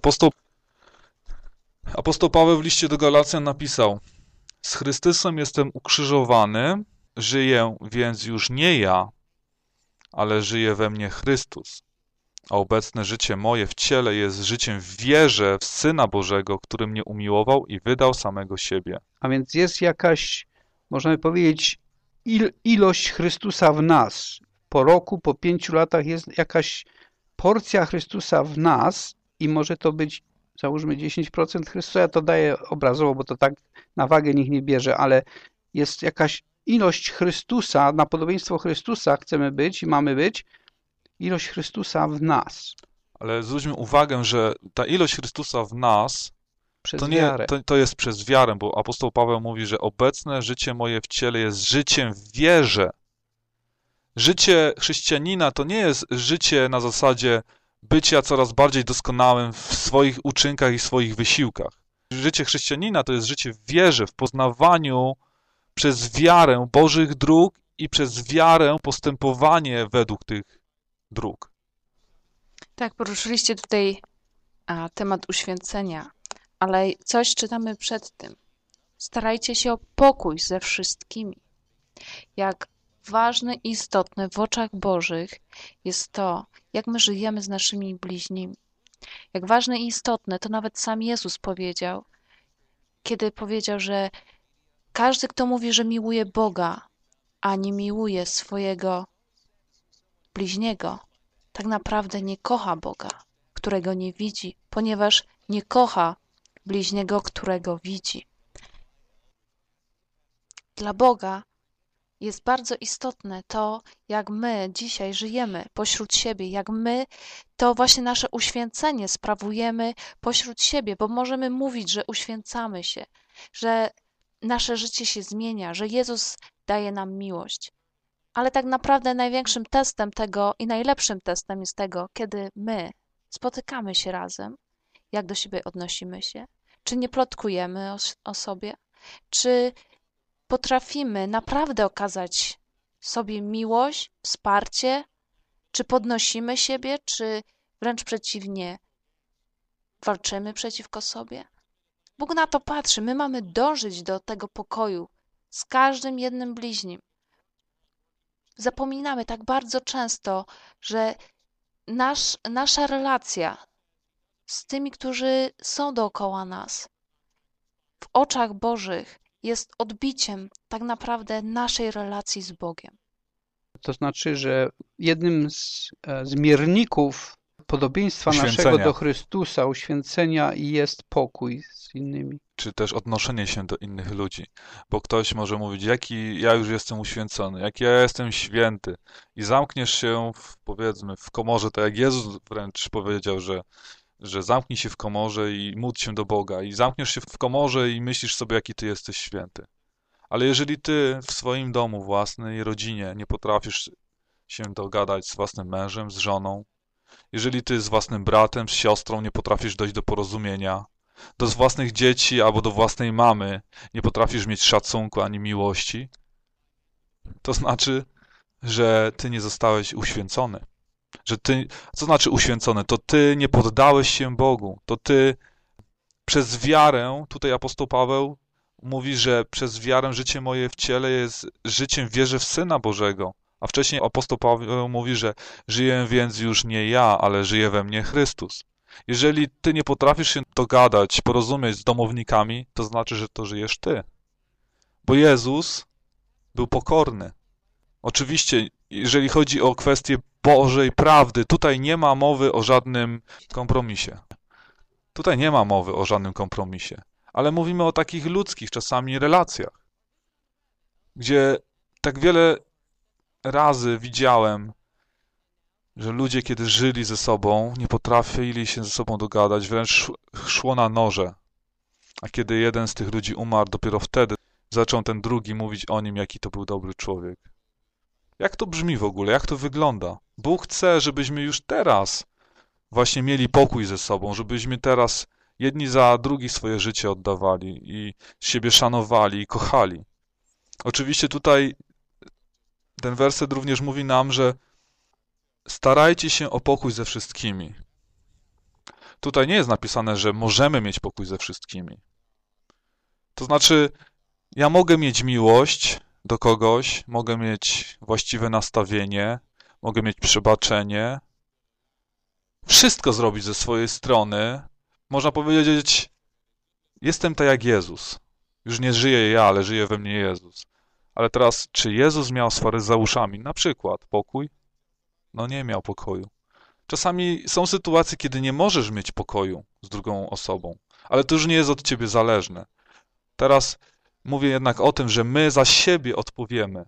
Speaker 17: apostoł Paweł w liście do Galacjan napisał: z Chrystusem jestem ukrzyżowany, żyję więc już nie ja, ale żyje we mnie Chrystus. A obecne życie moje w ciele jest życiem w wierze w Syna Bożego, który mnie umiłował i wydał samego siebie.
Speaker 3: A więc jest jakaś, można by powiedzieć, ilość Chrystusa w nas. Po roku, po 5 latach jest jakaś porcja Chrystusa w nas i może to być, załóżmy, 10% Chrystusa. Ja to daję obrazowo, bo to tak na wagę nikt nie bierze, ale jest jakaś ilość Chrystusa, na podobieństwo Chrystusa chcemy być i mamy być, ilość Chrystusa w nas.
Speaker 17: Ale zwróćmy uwagę, że ta ilość Chrystusa w nas
Speaker 3: to
Speaker 17: jest przez wiarę, bo apostoł Paweł mówi, że obecne życie moje w ciele jest życiem w wierze. Życie chrześcijanina to nie jest życie na zasadzie bycia coraz bardziej doskonałym w swoich uczynkach i swoich wysiłkach. Życie chrześcijanina to jest życie w wierze, w poznawaniu przez wiarę Bożych dróg i przez wiarę postępowanie według tych dróg.
Speaker 16: Tak, poruszyliście tutaj temat uświęcenia, ale coś czytamy przed tym. Starajcie się o pokój ze wszystkimi. Jak ważne i istotne w oczach Bożych jest to, jak my żyjemy z naszymi bliźnimi. Jak ważne i istotne, to nawet sam Jezus powiedział, kiedy powiedział, że każdy, kto mówi, że miłuje Boga, a nie miłuje swojego bliźniego, tak naprawdę nie kocha Boga, którego nie widzi, ponieważ nie kocha bliźniego, którego widzi. Dla Boga jest bardzo istotne to, jak my dzisiaj żyjemy pośród siebie, jak my to właśnie nasze uświęcenie sprawujemy pośród siebie, bo możemy mówić, że uświęcamy się, że nasze życie się zmienia, że Jezus daje nam miłość. Ale tak naprawdę największym testem tego i najlepszym testem jest tego, kiedy my spotykamy się razem, jak do siebie odnosimy się, czy nie plotkujemy o sobie, czy potrafimy naprawdę okazać sobie miłość, wsparcie, czy podnosimy siebie, czy wręcz przeciwnie, walczymy przeciwko sobie. Bóg na to patrzy. My mamy dążyć do tego pokoju z każdym jednym bliźnim. Zapominamy tak bardzo często, że nasza relacja z tymi, którzy są dookoła nas, w oczach Bożych jest odbiciem tak naprawdę naszej relacji z Bogiem.
Speaker 3: To znaczy, że jednym z mierników podobieństwa naszego do Chrystusa, uświęcenia jest pokój z innymi.
Speaker 17: Czy też odnoszenie się do innych ludzi. Bo ktoś może mówić, jaki ja już jestem uświęcony, jaki ja jestem święty. I zamkniesz się, powiedzmy, w komorze, tak jak Jezus wręcz powiedział, że zamknij się w komorze i módl się do Boga. I zamkniesz się w komorze i myślisz sobie, jaki ty jesteś święty. Ale jeżeli ty w swoim domu, własnej rodzinie nie potrafisz się dogadać z własnym mężem, z żoną, jeżeli ty z własnym bratem, z siostrą nie potrafisz dojść do porozumienia, do własnych dzieci albo do własnej mamy nie potrafisz mieć szacunku ani miłości, to znaczy, że ty nie zostałeś uświęcony. Co znaczy uświęcony? To ty nie poddałeś się Bogu. To ty przez wiarę, tutaj apostoł Paweł mówi, że przez wiarę życie moje w ciele jest życiem w wierze w Syna Bożego. A wcześniej apostoł Paweł mówi, że żyję więc już nie ja, ale żyje we mnie Chrystus. Jeżeli ty nie potrafisz się dogadać, porozumieć z domownikami, to znaczy, że to żyjesz ty. Bo Jezus był pokorny. Oczywiście, jeżeli chodzi o kwestię Bożej prawdy, tutaj nie ma mowy o żadnym kompromisie. Tutaj nie ma mowy o żadnym kompromisie. Ale mówimy o takich ludzkich czasami relacjach, gdzie tak wiele razy widziałem, że ludzie, kiedy żyli ze sobą, nie potrafili się ze sobą dogadać, wręcz szło na noże. A kiedy jeden z tych ludzi umarł, dopiero wtedy zaczął ten drugi mówić o nim, jaki to był dobry człowiek. Jak to brzmi w ogóle? Jak to wygląda? Bóg chce, żebyśmy już teraz właśnie mieli pokój ze sobą, żebyśmy teraz jedni za drugich swoje życie oddawali i siebie szanowali i kochali. Oczywiście tutaj ten werset również mówi nam, że starajcie się o pokój ze wszystkimi. Tutaj nie jest napisane, że możemy mieć pokój ze wszystkimi. To znaczy, ja mogę mieć miłość do kogoś, mogę mieć właściwe nastawienie, mogę mieć przebaczenie, wszystko zrobić ze swojej strony. Można powiedzieć, jestem tak jak Jezus. Już nie żyję ja, ale żyje we mnie Jezus. Ale teraz, czy Jezus miał z faryzeuszami na przykład pokój? No nie miał pokoju. Czasami są sytuacje, kiedy nie możesz mieć pokoju z drugą osobą, ale to już nie jest od ciebie zależne. Teraz mówię jednak o tym, że my za siebie odpowiemy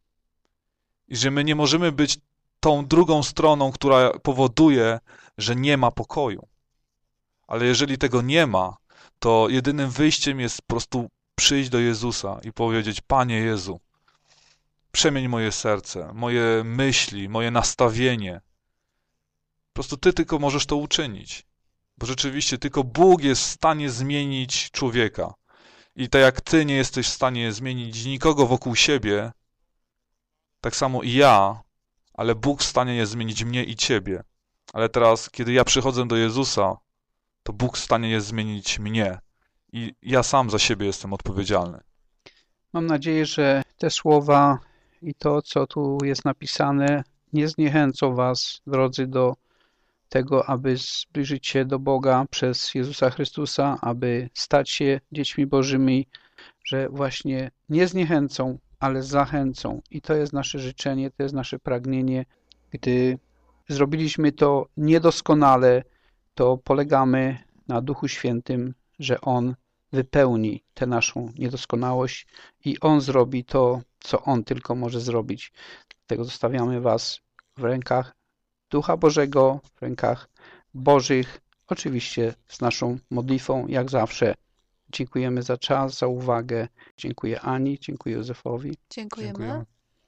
Speaker 17: i że my nie możemy być tą drugą stroną, która powoduje, że nie ma pokoju. Ale jeżeli tego nie ma, to jedynym wyjściem jest po prostu przyjść do Jezusa i powiedzieć: Panie Jezu, przemień moje serce, moje myśli, moje nastawienie. Po prostu Ty tylko możesz to uczynić. Bo rzeczywiście tylko Bóg jest w stanie zmienić człowieka. I tak jak Ty nie jesteś w stanie zmienić nikogo wokół siebie, tak samo i ja, ale Bóg w stanie jest zmienić mnie i Ciebie. Ale teraz, kiedy ja przychodzę do Jezusa, to Bóg w stanie jest zmienić mnie. I ja sam za siebie jestem odpowiedzialny.
Speaker 3: Mam nadzieję, że te słowa i to, co tu jest napisane, nie zniechęcą Was, drodzy, do tego, aby zbliżyć się do Boga przez Jezusa Chrystusa, aby stać się dziećmi Bożymi, że właśnie nie zniechęcą, ale zachęcą. I to jest nasze życzenie, to jest nasze pragnienie. Gdy zrobiliśmy to niedoskonale, to polegamy na Duchu Świętym, że On wypełni tę naszą niedoskonałość i On zrobi to, co On tylko może zrobić. Dlatego zostawiamy Was w rękach Ducha Bożego, w rękach Bożych, oczywiście z naszą modlitwą, jak zawsze. Dziękujemy za czas, za uwagę. Dziękuję Ani, dziękuję Józefowi.
Speaker 16: Dziękujemy.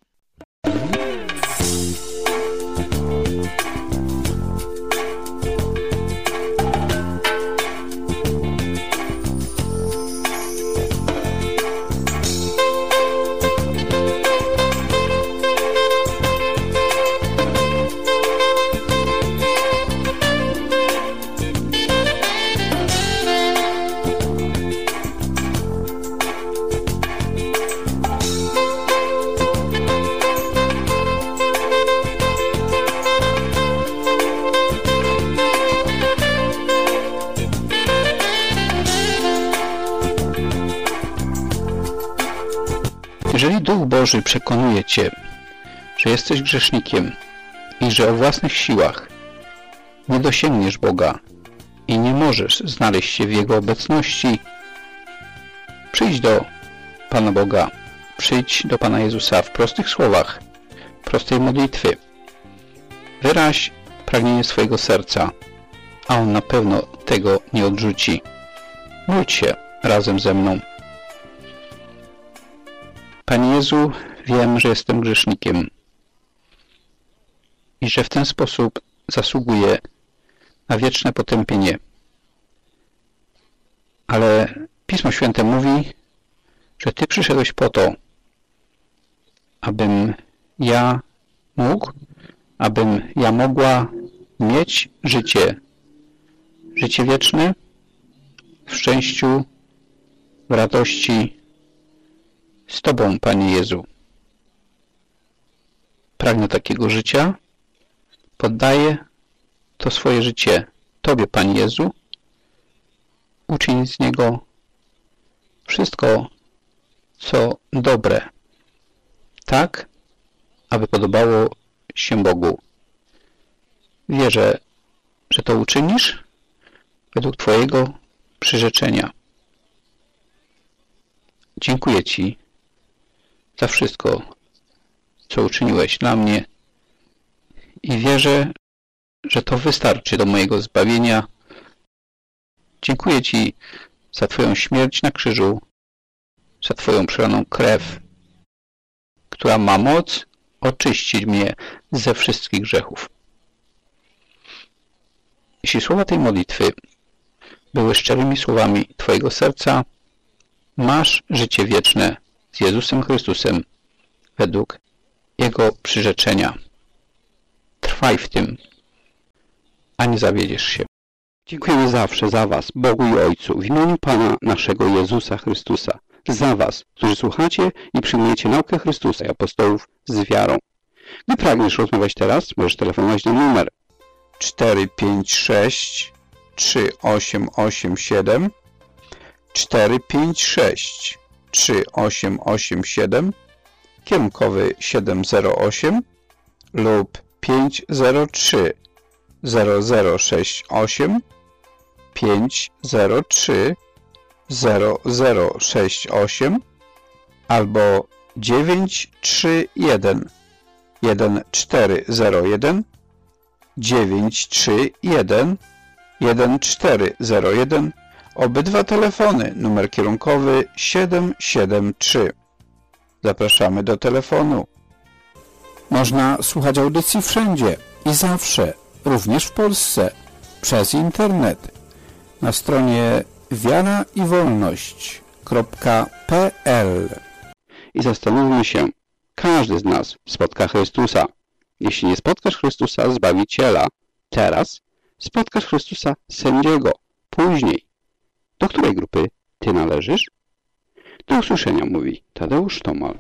Speaker 3: Jeżeli Duch Boży przekonuje Cię, że jesteś grzesznikiem i że o własnych siłach nie dosięgniesz Boga i nie możesz znaleźć się w Jego obecności, przyjdź do Pana Boga, przyjdź do Pana Jezusa w prostych słowach, prostej modlitwy. Wyraź pragnienie swojego serca, a On na pewno tego nie odrzuci. Módl się razem ze mną. Panie Jezu, wiem, że jestem grzesznikiem i że w ten sposób zasługuję na wieczne potępienie. Ale Pismo Święte mówi, że Ty przyszedłeś po to, abym ja mógł, abym ja mogła mieć życie wieczne w szczęściu, w radości z Tobą, Panie Jezu. Pragnę takiego życia, poddaję to swoje życie Tobie, Panie Jezu. Uczyń z niego wszystko, co dobre, tak, aby podobało się Bogu. Wierzę, że to uczynisz według Twojego przyrzeczenia. Dziękuję Ci za wszystko, co uczyniłeś dla mnie i wierzę, że to wystarczy do mojego zbawienia. Dziękuję Ci za Twoją śmierć na krzyżu, za Twoją przelaną krew, która ma moc oczyścić mnie ze wszystkich grzechów. Jeśli słowa tej modlitwy były szczerymi słowami Twojego serca, masz życie wieczne z Jezusem Chrystusem według Jego przyrzeczenia. Trwaj w tym, a nie zawiedziesz się.
Speaker 20: Dziękujemy zawsze za Was, Bogu i Ojcu, w imieniu Pana naszego Jezusa Chrystusa, za Was, którzy słuchacie i przyjmujecie naukę Chrystusa i apostołów z wiarą. Gdy pragniesz rozmawiać teraz, możesz telefonować na numer 456 3887 456 3887, kierunkowy 708 lub 503 0068 503 0068 albo 931 1401 931 1401. Obydwa telefony, numer kierunkowy 773. Zapraszamy do telefonu.
Speaker 5: Można słuchać audycji wszędzie i zawsze, również w Polsce, przez internet. Na stronie wiaraiwolność.pl.
Speaker 20: I zastanówmy się, każdy z nas spotka Chrystusa. Jeśli nie spotkasz Chrystusa, Zbawiciela, teraz spotkasz Chrystusa, sędziego, później. Do której grupy Ty należysz? Do usłyszenia, mówi Tadeusz Tomal.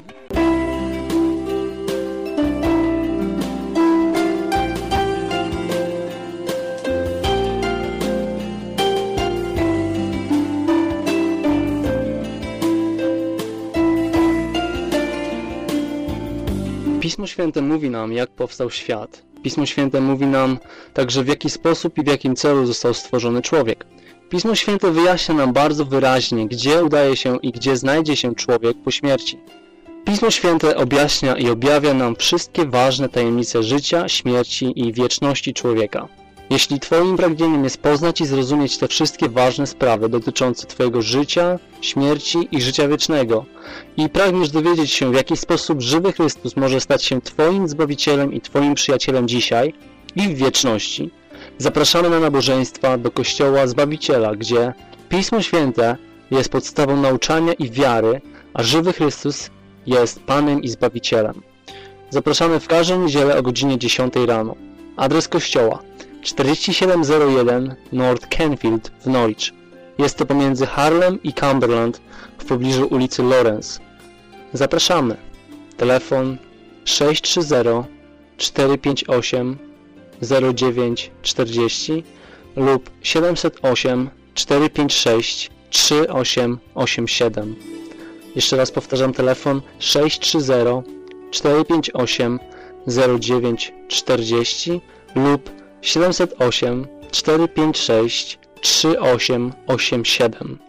Speaker 21: Pismo Święte mówi nam, jak powstał świat. Pismo Święte mówi nam także, w jaki sposób i w jakim celu został stworzony człowiek. Pismo Święte wyjaśnia nam bardzo wyraźnie, gdzie udaje się i gdzie znajdzie się człowiek po śmierci. Pismo Święte objaśnia i objawia nam wszystkie ważne tajemnice życia, śmierci i wieczności człowieka. Jeśli Twoim pragnieniem jest poznać i zrozumieć te wszystkie ważne sprawy dotyczące Twojego życia, śmierci i życia wiecznego i pragniesz dowiedzieć się, w jaki sposób żywy Chrystus może stać się Twoim Zbawicielem i Twoim przyjacielem dzisiaj i w wieczności, zapraszamy na nabożeństwa do Kościoła Zbawiciela, gdzie Pismo Święte jest podstawą nauczania i wiary, a żywy Chrystus jest Panem i Zbawicielem. Zapraszamy w każdą niedzielę o godzinie 10 rano. Adres kościoła 4701 North Canfield w Norwich. Jest to pomiędzy Harlem i Cumberland w pobliżu ulicy Lawrence. Zapraszamy. Telefon 630 458 0940 lub 708 456 3887. Jeszcze raz powtarzam, telefon 630 458 0940 lub 708 456 3887.